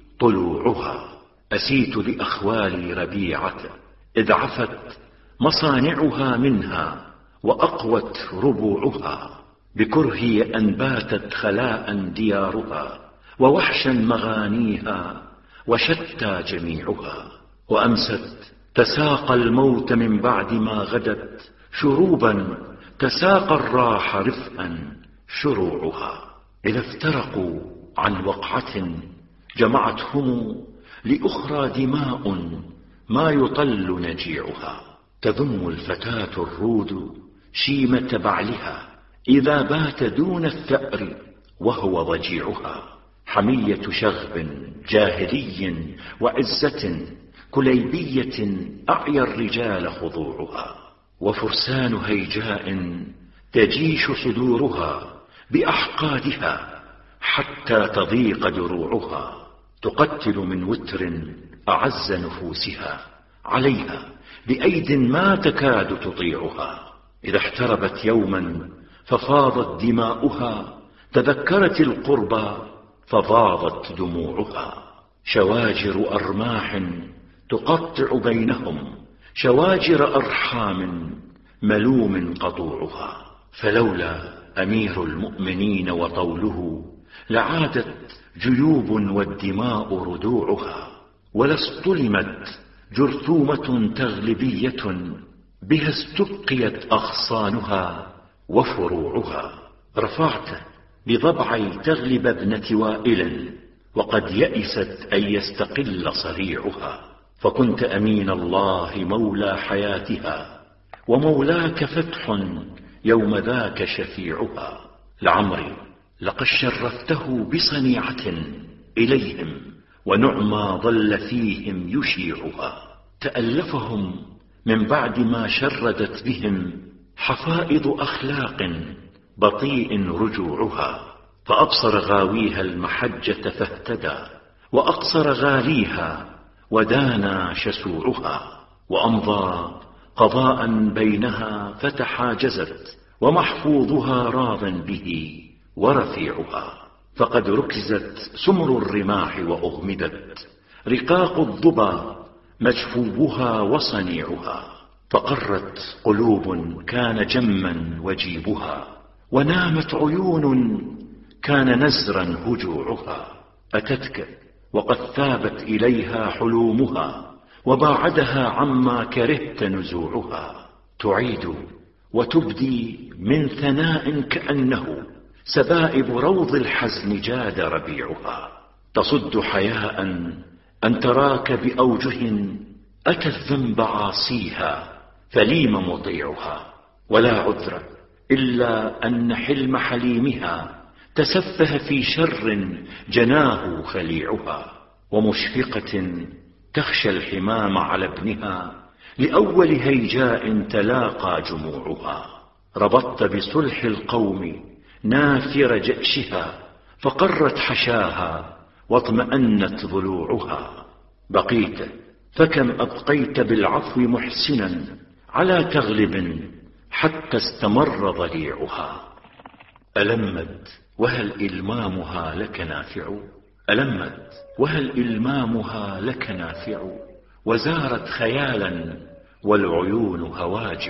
طلوعها. أسيت لأخوالي ربيعة إذ عفت مصانعها منها وأقوت ربوعها. بكرهي أن باتت خلاء ديارها، ووحشا مغانيها وشتى جميعها. وأمست تساقى الموت من بعد ما غدت، شروبا تساقى الراح رفئا شروعها. إذا افترقوا عن وقعة جمعتهم لأخرى دماء ما يطل نجيعها. تذم الفتاة الرود شيمة بعلها إذا بات دون الثأر وهو ضجيعها. حمية شغب جاهلي وعزة كليبية أعيا الرجال خضوعها. وفرسان هيجاء تجيش صدورها بأحقادها حتى تضيق دروعها. تقتل من وتر أعز نفوسها عليها بأيد ما تكاد تطيعها. إذا احتربت يوما ففاضت دماؤها، تذكرت القربى ففاضت دموعها. شواجر أرماح تقطع بينهم، شواجر أرحام ملوم قطوعها. فلولا أمير المؤمنين وطوله لعادت جيوب والدماء ردوعها. ولاصطلمت جرثومة تغلبية بها استبقيت أغصانها وفروعها. رفعت بضبعي تغلب ابنة وائل، وقد يئست أن يستقل صريعها. فكنت أمين الله مولى حياتها، ومولاك فتح يوم ذاك شفيعها. لعمري لقد شرفته بصنيعة إليهم، ونعمى ظل فيهم يشيعها. تألفهم من بعد ما شردت بهم حفائض أخلاق بطيء رجوعها. فأبصر غاويها المحجة فاهتدى، وأقصر غاليها ودانا شسوعها. وأمضى قضاء بينها فتحاجزت، ومحفوظها راض به ورفيعها. فقد ركزت سمر الرماح وأغمدت رقاق الضبا مجفوبها وصنيعها. فقرت قلوب كان جما وجيبها، ونامت عيون كان نزرا هجوعها. أتتك وقد ثابت إليها حلومها، وباعدها عما كرهت نزوعها. تعيد وتبدي من ثناء كأنه سبائب روض الحزن جاد ربيعها. تصد حياء أن تراك بأوجه أتى الذنب عاصيها فليم مطيعها، ولا عذر إلا أن حلم حليمها تسفه في شر جناه خليعها. ومشفقة تخشى الحمام على ابنها لأول هيجاء تلاقى جموعها. ربطت بصلح القوم نافر جأشها فقرت حشاها واطمأنت ضلوعها. بقيت فكم أبقيت بالعفو محسنا على تغلب حتى استمر ضليعها. ألمت وهل إلمامها لك نافع؟ ألمت وهل إلمامها لك نافع؟ وزارت خيالا والعيون هواجع.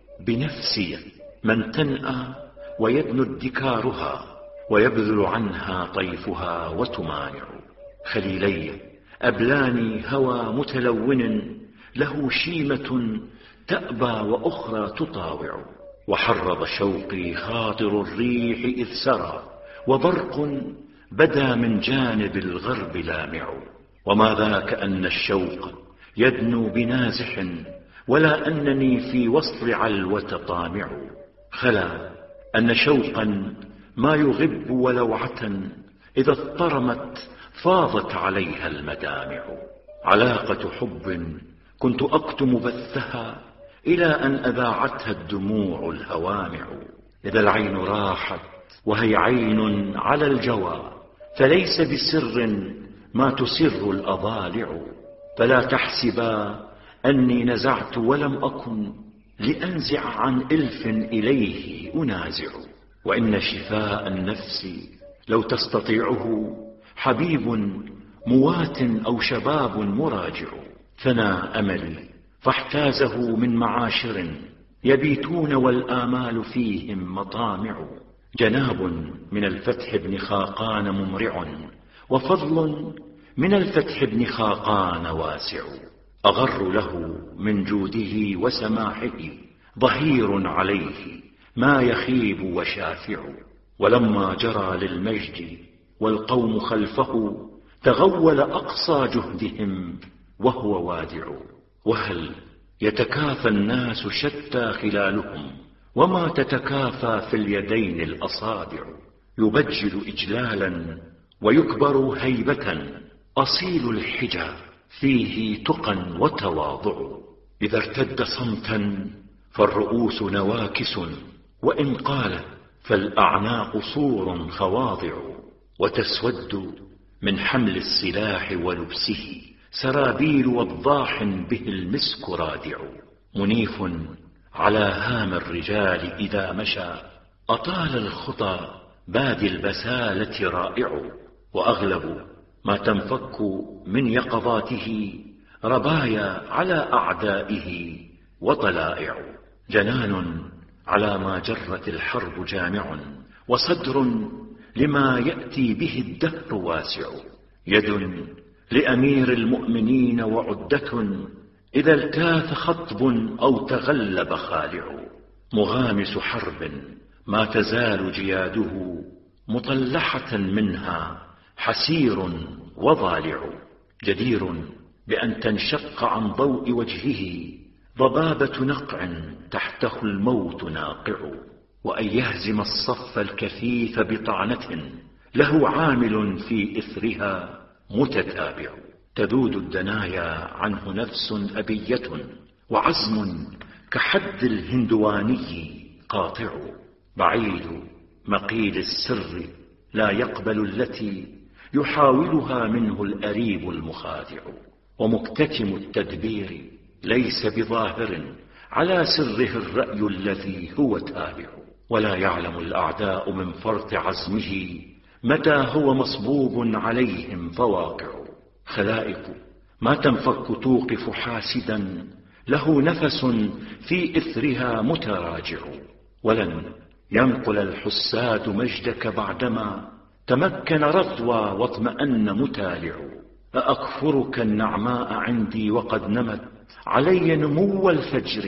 بنفسي من تنأى ويدنو ادكارها ويبذل عنها طيفها وتمانع. خليلي أبلاني هوى متلون له شيمة تأبى وأخرى تطاوع. وحرض شوقي خاطر الريح إذ سرى وبرق بدا من جانب الغرب لامع. وما ذاك أن الشوق يدنو بنازح ولا أنني في وصل علوة طامع. خلا أن شوقا ما يغب ولوعة إذا اضطرمت فاضت عليها المدامع. علاقة حب كنت أكتم بثها إلى أن أذاعتها الدموع الهوامع. إذا العين راحت وهي عين على الجوى فليس بسر ما تسر الأضالع. فلا تحسبا أني نزعت ولم أكن لأنزع عن إلف إليه أنازع. وإن شفاء النفس لو تستطيعه حبيب موات أو شباب مراجع. فنا أملي فاحتازه من معاشر يبيتون والآمال فيهم مطامع. جناب من الفتح بن خاقان ممرع وفضل من الفتح بن خاقان واسع. أغر له من جوده وسماحه ظهير عليه ما يخيب وشافع. ولما جرى للمجد والقوم خلفه تغول أقصى جهدهم وهو وادع. وهل يتكافى الناس شتى خلالهم وما تتكافى في اليدين الأصابع. يبجل إجلالا ويكبر هيبة أصيل الحجى فيه تقى وتواضع. إذا ارتد صمتا فالرؤوس نواكس وإن قال فالأعناق صور خواضع. وتسود من حمل السلاح ولبسه سرابيل وضاح به المسك رادع. منيف على هام الرجال إذا مشى أطال الخطى بادي البسالة رائع. وأغلب ما تنفك من يقظاته ربايا على أعدائه وطلائع. جنان على ما جرت الحرب جامع وصدر لما يأتي به الدهر واسع. يد لأمير المؤمنين وعدة إذا التاث خطب أو تغلب خالع. مغامس حرب ما تزال جياده مطلحة منها حسير وضالع. جدير بأن تنشق عن ضوء وجهه ضبابة نقع تحته الموت ناقع. وأن يهزم الصف الكثيف بطعنة له عامل في إثرها متتابع. تذود الدنايا عنه نفس أبية وعزم كحد الهندواني قاطع. بعيد مقيل السر لا يقبل التي يحاولها منه الأريب المخادع. ومكتتم التدبير ليس بظاهر على سره الرأي الذي هو تابع. ولا يعلم الأعداء من فرط عزمه متى هو مصبوب عليهم فواقع. خلائق ما تنفك توقف حاسدا له نفس في إثرها متراجع. ولن ينقل الحساد مجدك بعدما تمكن رضوى واطمأن متالع. أأكفرك النعماء عندي وقد نمت علي نمو الفجر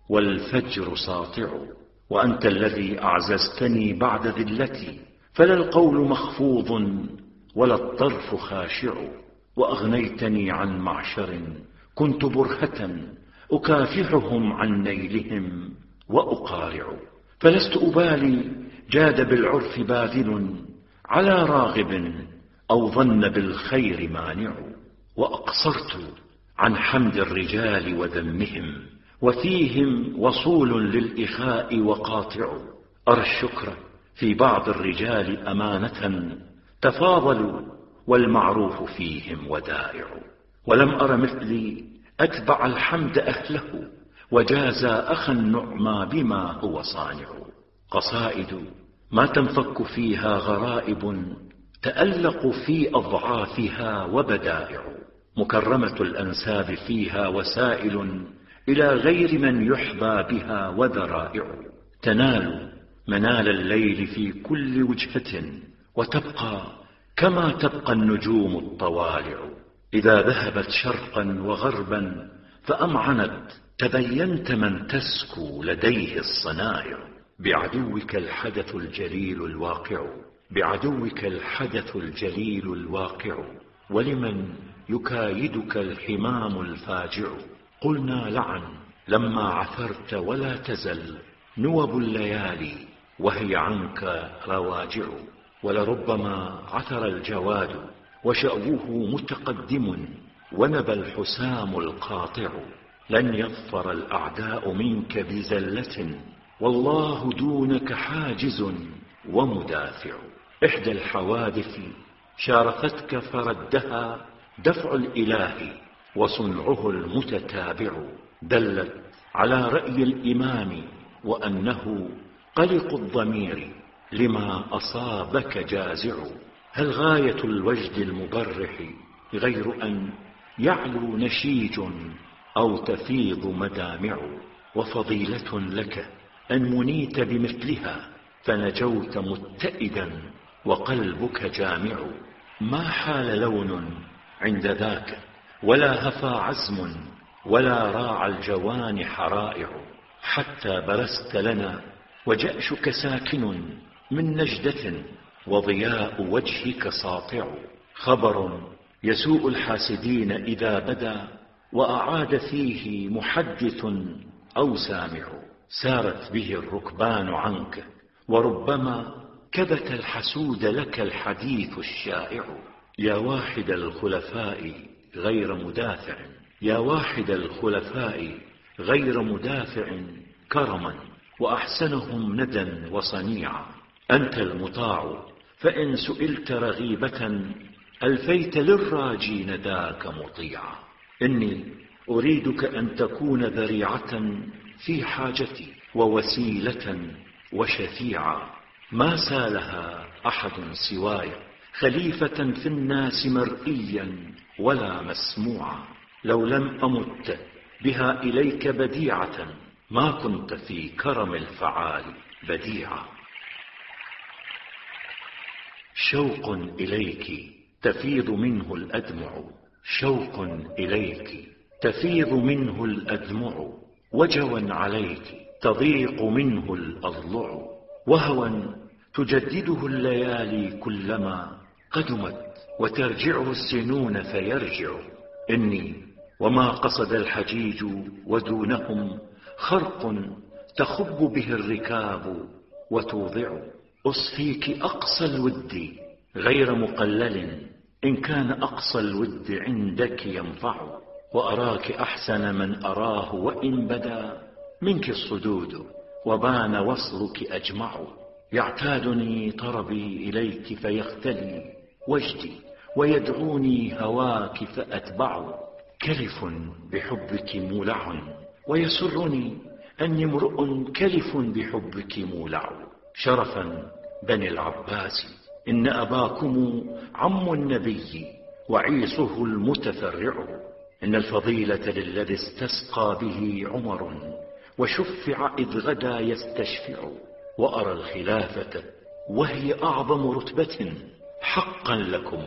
والفجر ساطع. وأنت الذي أعززتني بعد ذلتي، فلا القول مخفوض ولا الطرف خاشع. وأغنيتني عن معشر كنت برهة أكافحهم عن نيلهم وأقارع. فلست أبالي جاد بالعرف باذل على راغب أو ظن بالخير مانع. وأقصرت عن حمد الرجال وذمهم، وفيهم وصول للإخاء وقاطع. أرى الشكر في بعض الرجال أمانة تفاضلوا والمعروف فيهم ودائع. ولم أر مثلي أتبع الحمد أهله وجازى أخا النعمى بما هو صانع. قصائد ما تنفك فيها غرائب تألق في أضعافها وبدائع. مكرمة الأنساب فيها وسائل إلى غير من يحظى بها وذرائع. تنال منال الليل في كل وجهة وتبقى كما تبقى النجوم الطوالع. إذا ذهبت شرقا وغربا فأمعنت تبينت من تسكو لديه الصنائع. بعدوك الحدث الجليل الواقع، بعدوك الحدث الجليل الواقع. ولمن يكايدك الحمام الفاجع. قلنا لعن لما عثرت ولا تزل نوب الليالي وهي عنك رواجع. ولربما عثر الجواد وشأوه متقدم ونبى الحسام القاطع. لن يظفر الأعداء منك بزلة والله دونك حاجز ومدافع. إحدى الحوادث شارفتك فردها دفع الإله وصنعه المتتابع. دلت على رأي الإمام وأنه قلق الضمير لما أصابك جازع. هل غاية الوجد المبرح غير أن يعلو نشيج أو تفيض مدامع؟ وفضيلة لك أن منيت بمثلها فنجوت متئدا وقلبك جامع. ما حال لون عند ذاك ولا هفى عزم ولا راع الجوانح رائع. حتى برست لنا وجأشك ساكن من نجدة وضياء وجهك ساطع. خبر يسوء الحاسدين إذا بدا وأعاد فيه محدث أو سامع. سارت به الركبان عنك وربما كبت الحسود لك الحديث الشائع. يا واحد الخلفاء غير مدافع، يا واحد الخلفاء غير مدافع كرما وأحسنهم ندى وصنيعا. أنت المطاع فإن سئلت رغيبة ألفيت للراجي نداك مطيعا. إني أريدك أن تكون ذريعة في حاجتي ووسيلة وشفيعا. ما سالها أحد سواي خليفة في الناس مرئيا ولا مسموعا. لو لم أمت بها إليك بديعة ما كنت في كرم الفعال بديعا. شوق إليك تفيض منه الأدمع، شوق إليك تفيض منه الأدمع. وجوا عليك تضيق منه الأضلع. وهوى تجدده الليالي كلما قدمت وترجعه السنون فيرجع. إني وما قصد الحجيج ودونهم خرق تخب به الركاب وتوضع. أصفيك أقصى الود غير مقلل إن كان أقصى الود عندك ينفع. وأراك أحسن من أراه وإن بدا منك الصدود وبان وصلك أجمع. يعتادني طربي إليك فيختلي وجدي ويدعوني هواك فأتبع. كلف بحبك مولع ويسرني أني امرؤ كلف بحبك مولع. شرفا بني العباس إن أباكم عم النبي وعيصه المتفرع. إن الفضيلة للذي استسقى به عمر وشفع إذ غدا يستشفع. وأرى الخلافة وهي أعظم رتبة حقا لكم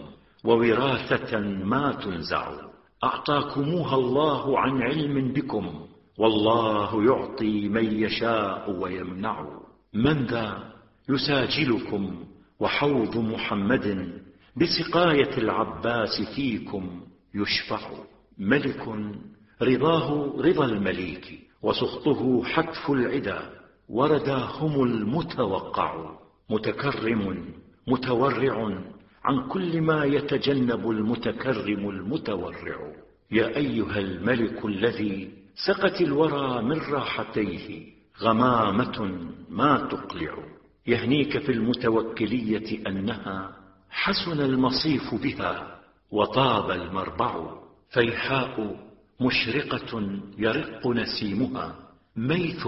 ووراثة ما تنزع. أعطاكموها الله عن علم بكم والله يعطي من يشاء ويمنع. من ذا يساجلكم وحوض محمد بسقاية العباس فيكم يشفع. ملك رضاه رضا المليك وسخطه حتف العدا ورداهم المتوقع. متكرم متورع عن كل ما يتجنب المتكرم المتورع. يا أيها الملك الذي سقت الورى من راحتيه غمامة ما تقلع. يهنيك في المتوكلية أنها حسن المصيف بها وطاب المربع. فيحاء مشرقة يرق نسيمها ميث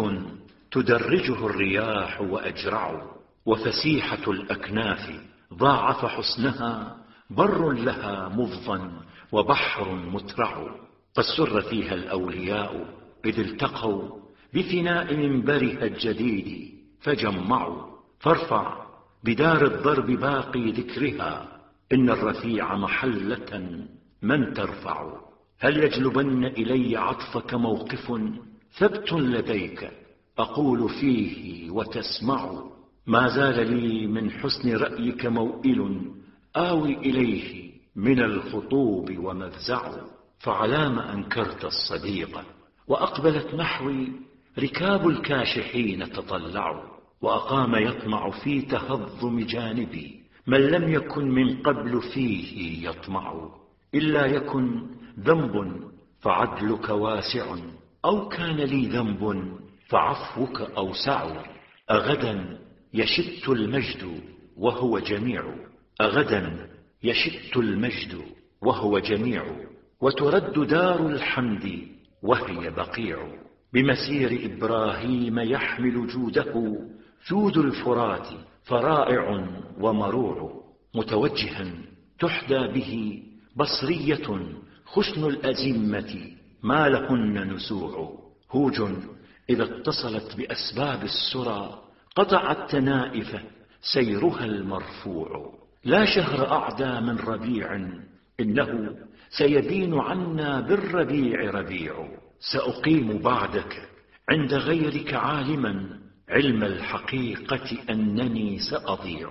تدرجه الرياح وأجرع. وفسيحة الأكناف ضاعف حسنها بر لها مفضا وبحر مترع. قد سر فيها الأولياء إذ التقوا بفناء منبرها الجديد فجمعوا. فارفع بدار الضرب باقي ذكرها إن الرفيع محلة من ترفع. هل يجلبن إلي عطفك موقف ثبت لديك أقول فيه وتسمع. ما زال لي من حسن رأيك موئل آوي إليه من الخطوب ومفزع. فعلام أنكرت الصديق وأقبلت نحوي ركاب الكاشحين تطلعوا. وأقام يطمع في تهضم جانبي من لم يكن من قبل فيه يطمع. إلا يكن ذنب فعدلك واسع أو كان لي ذنب فعفوك أوسع. أغدا يشت المجد وهو جميع أغدا يشت المجد وهو جميع. وترد دار الحمد وهي بقيع. بمسير إبراهيم يحمل جوده جود الفرات فرائع ومروع. متوجها تحدى به بصرية خشن الأزمة ما لهن نسوع. هوج إذا اتصلت بأسباب السرى قطعت تنائف سيرها المرفوع. لا شهر أعدى من ربيع إنه سيبين عنا بالربيع ربيع. سأقيم بعدك عند غيرك عالما علم الحقيقة أنني سأضيع.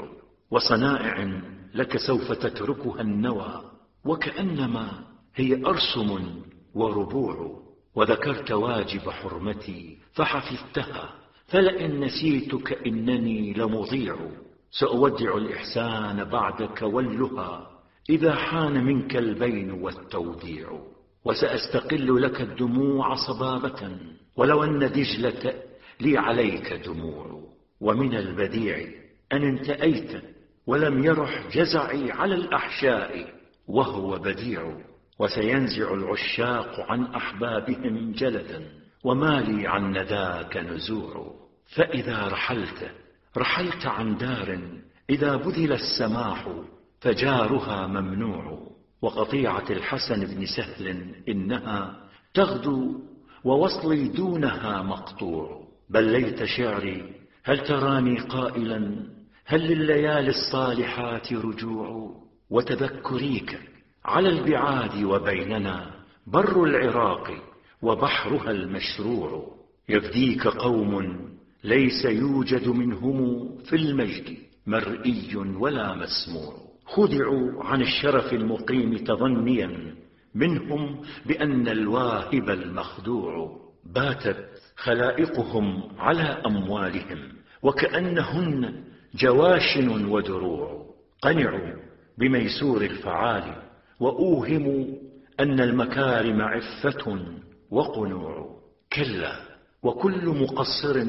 وصنائع لك سوف تتركها النوى وكأنما هي أرسم وربوع. وذكرت واجب حرمتي فحفظتها فلئن نسيتك إنني لمضيع. سأودع الإحسان بعدك واللها إذا حان منك البين والتوديع. وسأستقل لك الدموع صبابة ولو أن دجلة لي عليك دموع. ومن البديع أن انتأيت ولم يرح جزعي على الأحشاء وهو بديع. وسينزع العشاق عن أحبابهم جلدا وما لي عن نداك نزوع. فإذا رحلت عن دار إذا بذل السماح فجارها ممنوع. وقطيعة الحسن بن سهل إنها تغدو ووصلي دونها مقطوع. بل ليت شعري هل تراني قائلا هل لليالي الصالحات رجوع. وتذكريك على البعاد وبيننا بر العراق وبحرها المشروع. يفديك قوم ليس يوجد منهم في المجد مرئي ولا مسموع. خدعوا عن الشرف المقيم تظنيا منهم بأن الواهب المخدوع. باتت خلائقهم على أموالهم وكأنهن جواشن ودروع. قنعوا بميسور الفعال وأوهموا أن المكارم عفة وقنوع. كلا وكل مقصر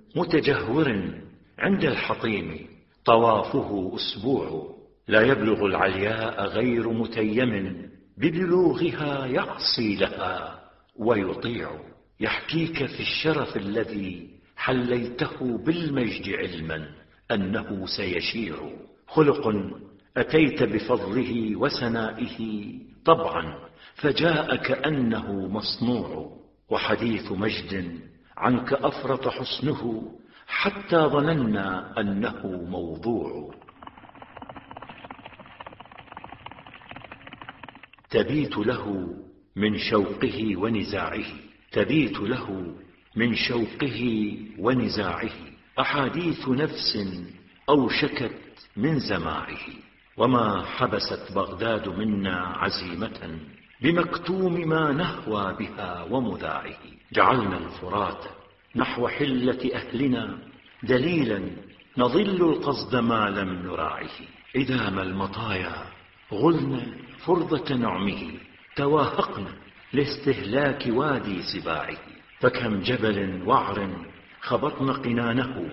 متجهور عند الحطيم طوافه أسبوع. لا يبلغ العلياء غير متيم ببلوغها يعصي لها ويطيع. يحكيك في الشرف الذي حليته بالمجد علما أنه سيشيع. خلق أتيت بفضله وسنائه طبعا فجاء كأنه مصنوع. وحديث مجد عنك أفرط حسنه حتى ظننا أنه موضوع. تبيت له من شوقه ونزاعه تبيت له من شوقه ونزاعه أحاديث نفس أوشكت من زماعه. وما حبست بغداد منا عزيمة بمكتوم ما نهوى بها ومذاعه. جعلنا الفرات نحو حلة أهلنا دليلا نظل القصد ما لم نراعه. إذا ما المطايا غلنا فرضة نعمه تواهقنا لاستهلاك وادي سباعه. فكم جبل وعر خبطن قنانه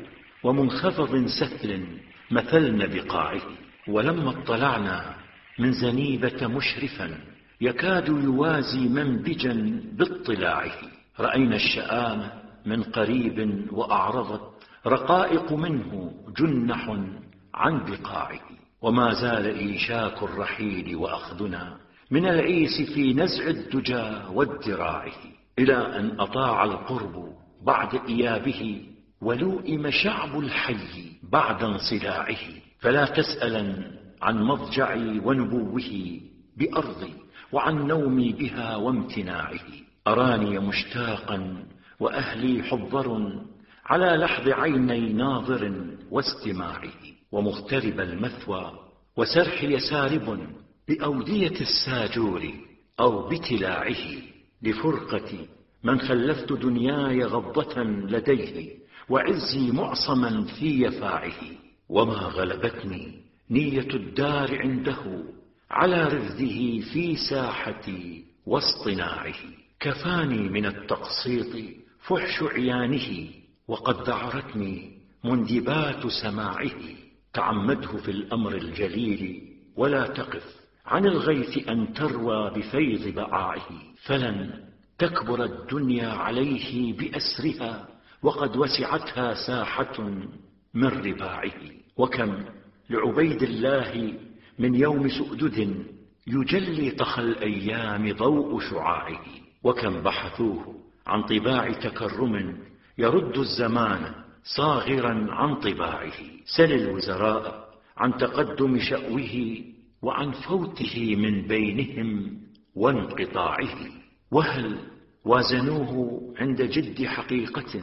ومنخفض سهل مثلن بقاعه. ولما اطلعنا من زنيبة مشرفا يكاد يوازي منبجا باطلاعه رأينا الشآم من قريب وأعرضت رقائق منه جنح عن بقاعه. وما زال إيشاك الرحيل وأخذنا من العيس في نزع الدجى والدراعه إلى أن أطاع القرب بعد إيابه ولوئم شعب الحي بعد انصداعه. فلا تسألا عن مضجعي ونبوه بأرضي وعن نومي بها وامتناعه. أراني مشتاقا وأهلي حضر على لحظ عيني ناظر واستماعه. ومغترب المثوى وسرحي سارب بأودية الساجور أو بتلاعه لفرقة من خلفت دنياي غضة لديه وعزي معصما في يفاعه. وما غلبتني نية الدار عنده على رفده في ساحتي واصطناعه. كفاني من التقسيط فحش عيانه وقد ذعرتني مندبات سماعه. تعمده في الأمر الجليل ولا تقف عن الغيث أن تروى بفيض بقاعه. فلن تكبر الدنيا عليه بأسرها وقد وسعتها ساحة من رباعه. وكم لعبيد الله من يوم سؤدد يجلي طخ الأيام ضوء شعاعه. وكم بحثوه عن طباع تكرم يرد الزمان صاغرا عن طباعه. سل الوزراء عن تقدم شأوه وعن فوته من بينهم وانقطاعه. وهل وازنوه عند جد حقيقة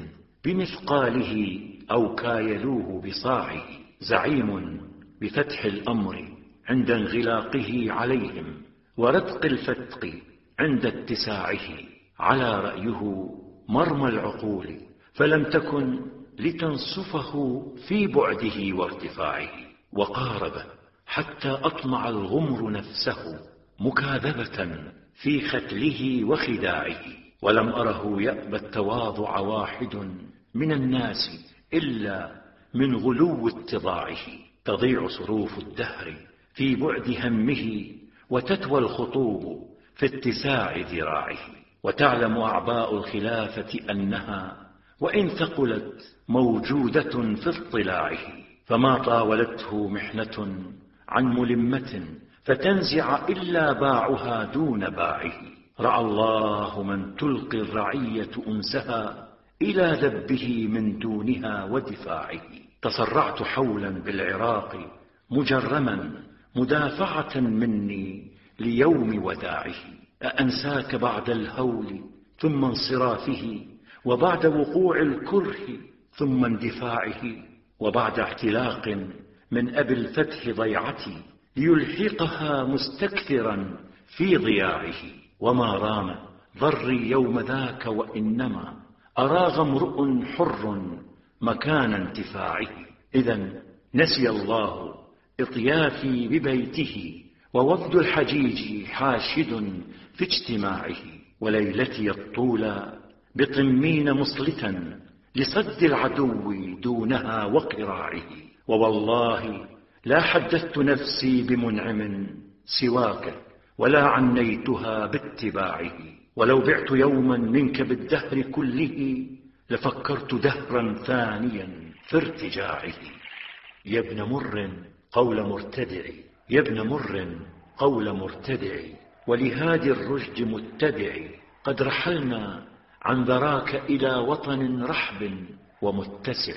بمثقاله أو كايلوه بصاعه. زعيم بفتح الأمر عند انغلاقه عليهم ورتق الفتق عند اتساعه. على رأيه مرمى العقول فلم تكن لتنصفه في بعده وارتفاعه. وقارب حتى أطمع الغمر نفسه مكاذبة في ختله وخداعه. ولم أره يأبى التواضع واحد من الناس إلا من غلو اتضاعه. تضيع صروف الدهر في بعد همه وتتوى الخطوب في اتساع ذراعه. وتعلم أعباء الخلافة أنها وإن ثقلت موجودة في اطلاعه. فما طاولته محنة عن ملمة فتنزع إلا باعها دون باعه. رأى الله من تلقي الرعية أنسها إلى ذبه من دونها ودفاعه. تصرعت حولا بالعراق مجرما مدافعة مني ليوم وداعه. أأنساك بعد الهول ثم انصرافه وبعد وقوع الكره ثم اندفاعه وبعد اعتلاق من أبي الفتح ضيعتي ليلحقها مستكثرا في ضياعه. وما رام ضري يوم ذاك وإنما أراغ امرؤ حر مكان انتفاعه. إذن نسي الله إطيافي ببيته ووفد الحجيج حاشد في اجتماعه. وليلتي الطولى بطمين مصلتا لصد العدو دونها وقراعه. ووالله لا حدثت نفسي بمنعم سواك ولا عنيتها باتباعه. ولو بعت يوما منك بالدهر كله لفكرت دهرا ثانيا في ارتجاعه. يا ابن مر قول مرتدع، يا ابن مر قول مرتدع، ولهادي الرشد متبع. قد رحلنا عن ذراك إلى وطن رحب ومتسع،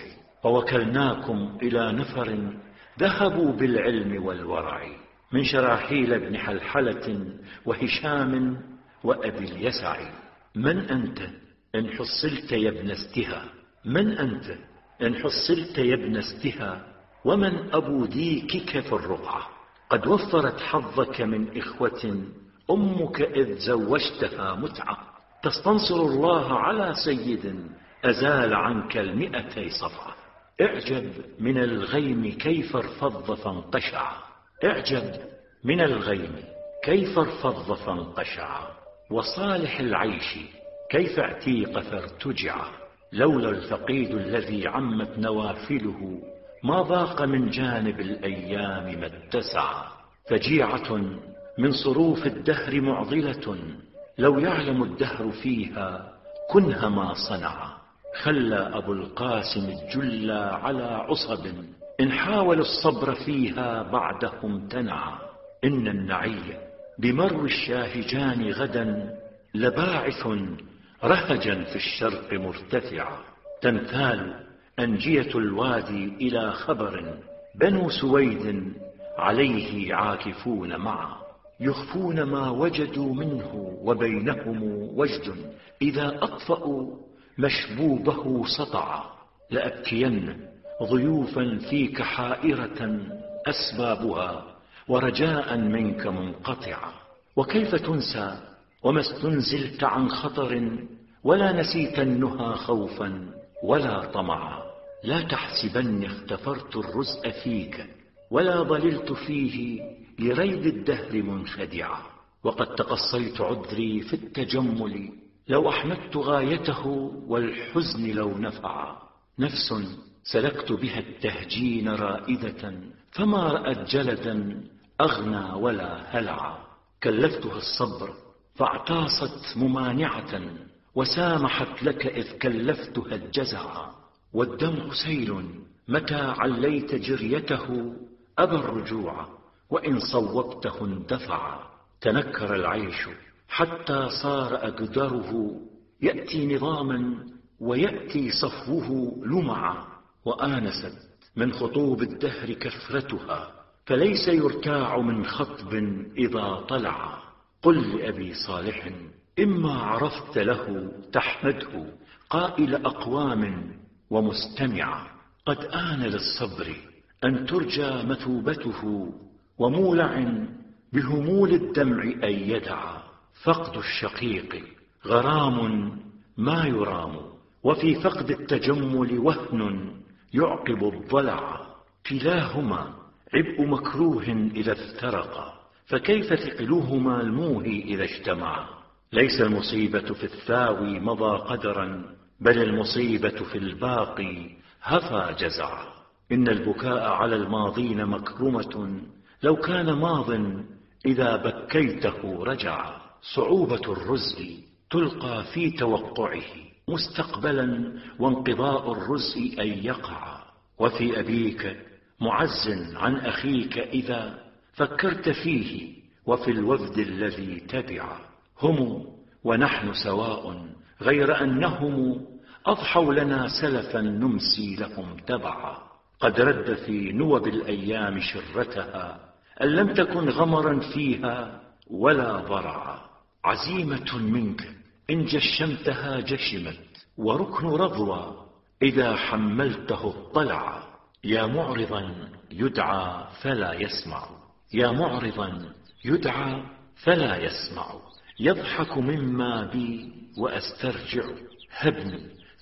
فوكلناكم إلى نفر ذهبوا بالعلم والورع، من شراحيل بن حلحلة وهشام وأبي اليسع. من أنت إن حصلت يا ابن استها. من أنت إن حصلت يا ابن استها؟ ومن أبو ديكك في الرقعة؟ قد وفرت حظك من إخوة أمك إذ زوجتها متعة. تستنصر الله على سيد أزال عنك 200 صفعة. اعجب من الغيم كيف ارفض فانقشع. اعجب من الغيم كيف ارفض فانقشع. وصالح العيش كيف اعتيق فارتجع. لولا الفقيد الذي عمت نوافله ما ضاق من جانب الأيام ما اتسع. فجيعة من صروف الدهر معضلة لو يعلم الدهر فيها كنها ما صنع. خلى أبو القاسم الجلى على عصب إن حاول الصبر فيها بعده امتنع. إن النعي بمرو الشاهجان غدا لباعث رهجا في الشرق مرتفعا. تنثال أنجية الوادي إلى خبر بنو سويد عليه عاكفون معا. يخفون ما وجدوا منه وبينهم وجد إذا أطفأوا مشبوبه سطعا. لأبكين ضيوفا فيك حائرة أسبابها ورجاء منك منقطعا. وكيف تنسى وما استنزلت عن خطر ولا نسيت النهى خوفا ولا طمعا. لا تحسبني اختفرت الرزء فيك ولا ضللت فيه لريب الدهر منخدعا. وقد تقصيت عذري في التجمل لو أحمدت غايته والحزن لو نفعا. نفس سلكت بها التهجين رائدة فما رأت جلدا أغنى ولا هلعا. كلفتها الصبر فاعتاصت ممانعة وسامحت لك إذ كلفتها الجزعا. والدمع سيل متى عليت جريته أبى الرجوع وإن صوبته اندفعا. تنكر العيش حتى صار أقدره يأتي نظاما ويأتي صفوه لمعا. وآنست من خطوب الدهر كثرتها فليس يرتاع من خطب إذا طلع. قل لأبي صالح إما عرفت له تحمده قائل أقوام ومستمعا. قد آن للصبر أن ترجى مثوبته ومولع بهمول الدمع أن يدعى. فقد الشقيق غرام ما يرام وفي فقد التجمل وهن يعقب الضلع. كلاهما عبء مكروه إذا افترقا فكيف ثقلهما الموهي إذا اجتمعا. ليس المصيبة في الثاوي مضى قدرا بل المصيبة في الباقي هفى جزعا. إن البكاء على الماضين مكرمة لو كان ماض إذا بكيته رجعا. صعوبة الرزء تلقى في توقعه مستقبلا وانقضاء الرزء أن يقع. وفي أبيك معز عن أخيك إذا فكرت فيه وفي الوفد الذي تبع. هم ونحن سواء غير أنهم أضحوا لنا سلفا نمسي لهم تبعا. قد رد في نوب الأيام شرتها أن لم تكن غمرا فيها ولا ضرعا. عزيمة منك إن جشمتها جشمت وركن رضوى إذا حملته اطلعا. يا معرضا يدعى فلا يسمع. يا معرضا يدعى فلا يسمع. يضحك مما بي وأسترجع. هبني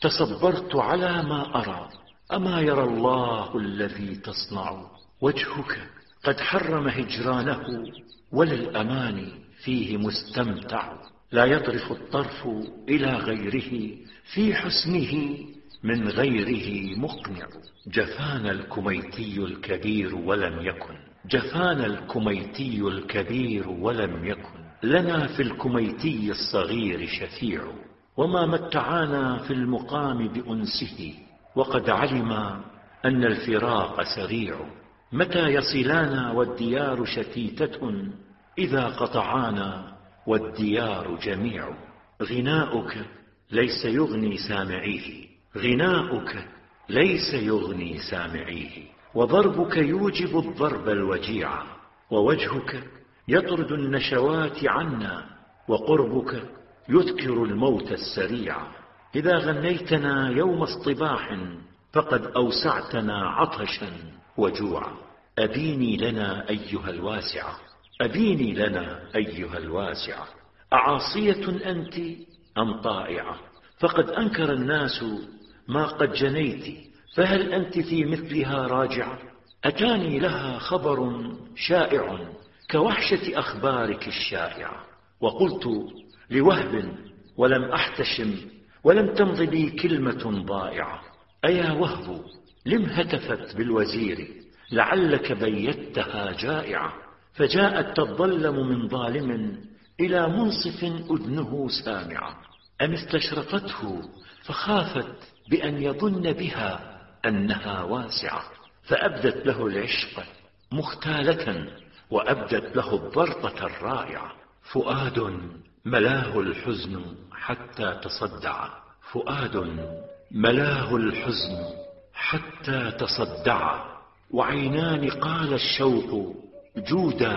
تصبرت على ما أرى أما يرى الله الذي تصنع. وجهك قد حرم هجرانه وللأمان فيه مستمتع. لا يطرف الطرف إلى غيره في حسنه من غيره مقنع. جفانا الكميتي الكبير ولم يكن. جفانا الكميتي الكبير ولم يكن لنا في الكميتي الصغير شفيع. وما متعانا في المقام بأنسه وقد علم أن الفراق سريع. متى يصلانا والديار شتيتة إذا قطعانا والديار جميع. غناؤك ليس يغني سامعيه. غناؤك ليس يغني سامعيه. وضربك يوجب الضرب الوجيع. ووجهك يطرد النشوات عنا وقربك يذكر الموت السريع. إذا غنيتنا يوم اصطباح فقد أوسعتنا عطشا وجوعا. أبيني لنا أيها الواسعة، أبيني لنا أيها الواسعة، أعاصية أنت أم طائعة؟ فقد أنكر الناس ما قد جنيت، فهل أنت في مثلها راجعة؟ أتاني لها خبر شائع كوحشة أخبارك الشائعة، وقلت لوهب ولم أحتشم، ولم تمض لي كلمة ضائعة. أيا وهب لم هتفت بالوزير، لعلك بيتها جائعة، فجاءت تتظلم من ظالم إلى منصف أذنه سامعة. أم استشرفته فخافت بأن يظن بها أنها واسعة، فأبدت له العشق مختالة، وأبدت له الضربة الرائعة. فؤاد ملاه الحزن حتى تصدع، فؤاد ملاه الحزن حتى تصدع، وعينان قال الشوق جودا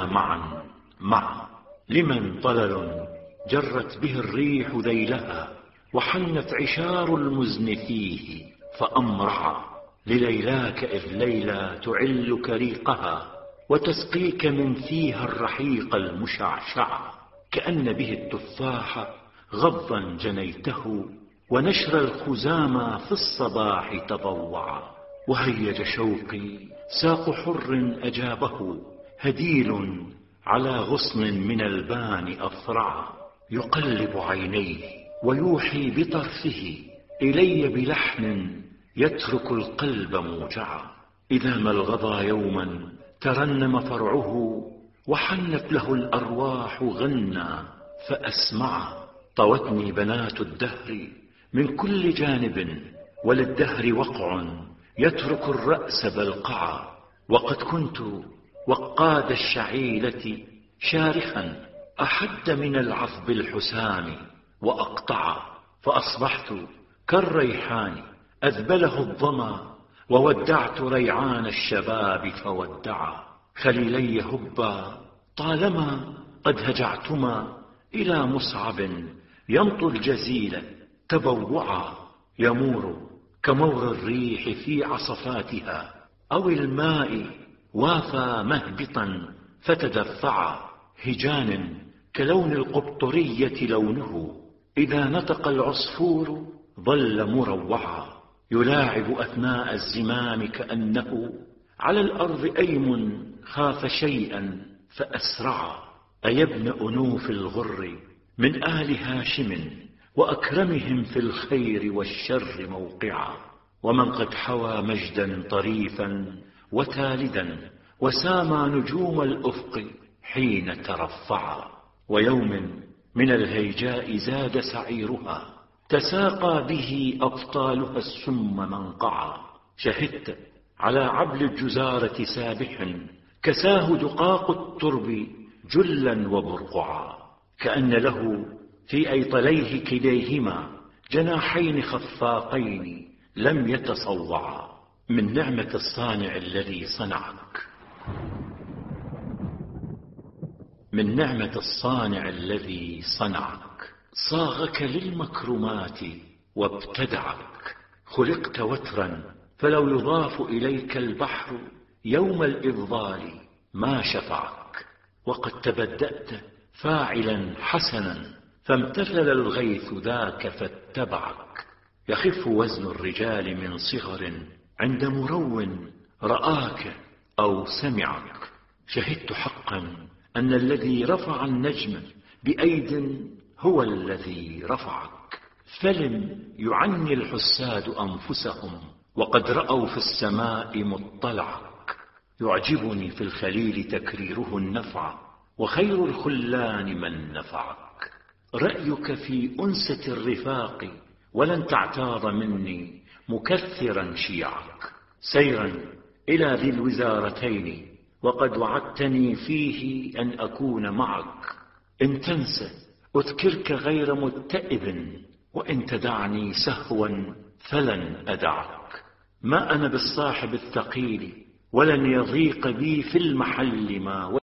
معا. لمن طلل جرت به الريح ذيلها، وحنت عشار المزن فيه فأمرعا. لليلاك إذ ليلى تعلك ريقها، وتسقيك من فيها الرحيق المشعشع، كأن به التفاح غضا جنيته، ونشر الخزامى في الصباح تضوعا. وهيج شوقي ساق حر أجابه، هديل على غصن من البان أفرعا. يقلب عينيه ويوحي بطرفه إلي بلحن يترك القلب موجعا. إذا ما الغضا يوما ترنم فرعه، وحنت له الأرواح غنى فأسمعا. طوتني بنات الدهر من كل جانب، وللدهر وقع يترك الرأس بلقعا. وقد كنت وقاد الشعيلة شارخا، أحد من العصب الحسام وأقطعا. فأصبحت كالريحان أذبله الظما، وودعت ريعان الشباب فودعا. خليلي هبا طالما قد هجعتما، إلى مصعب يمطو الجزيل تبوعا. يمور كمور الريح في عصفاتها، أو الماء وافى مهبطا فتدفعا. هجان كلون القبطرية لونه، إذا نطق العصفور ظل مروعا. يلاعب أثناء الزمام كأنه على الأرض أيم خاف شيئا فأسرعا. أيا ابن أنوف الغر من آل هاشم، وأكرمهم في الخير والشر موقعا. ومن قد حوى مجدا طريفا وتالدا، وسامى نجوم الأفق حين ترفعا. ويوم من الهيجاء زاد سعيرها، تساقى به أبطالها السم منقعا. شهدت على عبل الجزارة سابح، كساه دقاق الترب جلا وبرقعا. كأن له في أيطليه كليهما جناحين خفاقين لم يتصوعا. من نعمة الصانع الذي صنعك، من نعمة الصانع الذي صنعك، صاغك للمكرمات وابتدعك. خلقت وترا فلو يضاف إليك البحر يوم الإفضال ما شفعك. وقد تبدأت فاعلا حسنا، فامتثل الغيث ذاك فاتبعك. يخف وزن الرجال من صغر عند مرو رآك أو سمعك. شهدت حقا أن الذي رفع النجم بأيد هو الذي رفعك. فلم يعني الحساد أنفسهم، وقد رأوا في السماء مطلعك. يعجبني في الخليل تكريره النفع، وخير الخلان من نفعك. رأيك في أنسة الرفاق، ولن تعتاض مني مكثرا شيعك. سيرا إلى ذي الوزارتين، وقد وعدتني فيه أن أكون معك. إن تنسى أذكرك غير متئب، وإن تدعني سهوا فلن أدعك. ما أنا بالصاحب الثقيل، ولن يضيق بي في المحل ما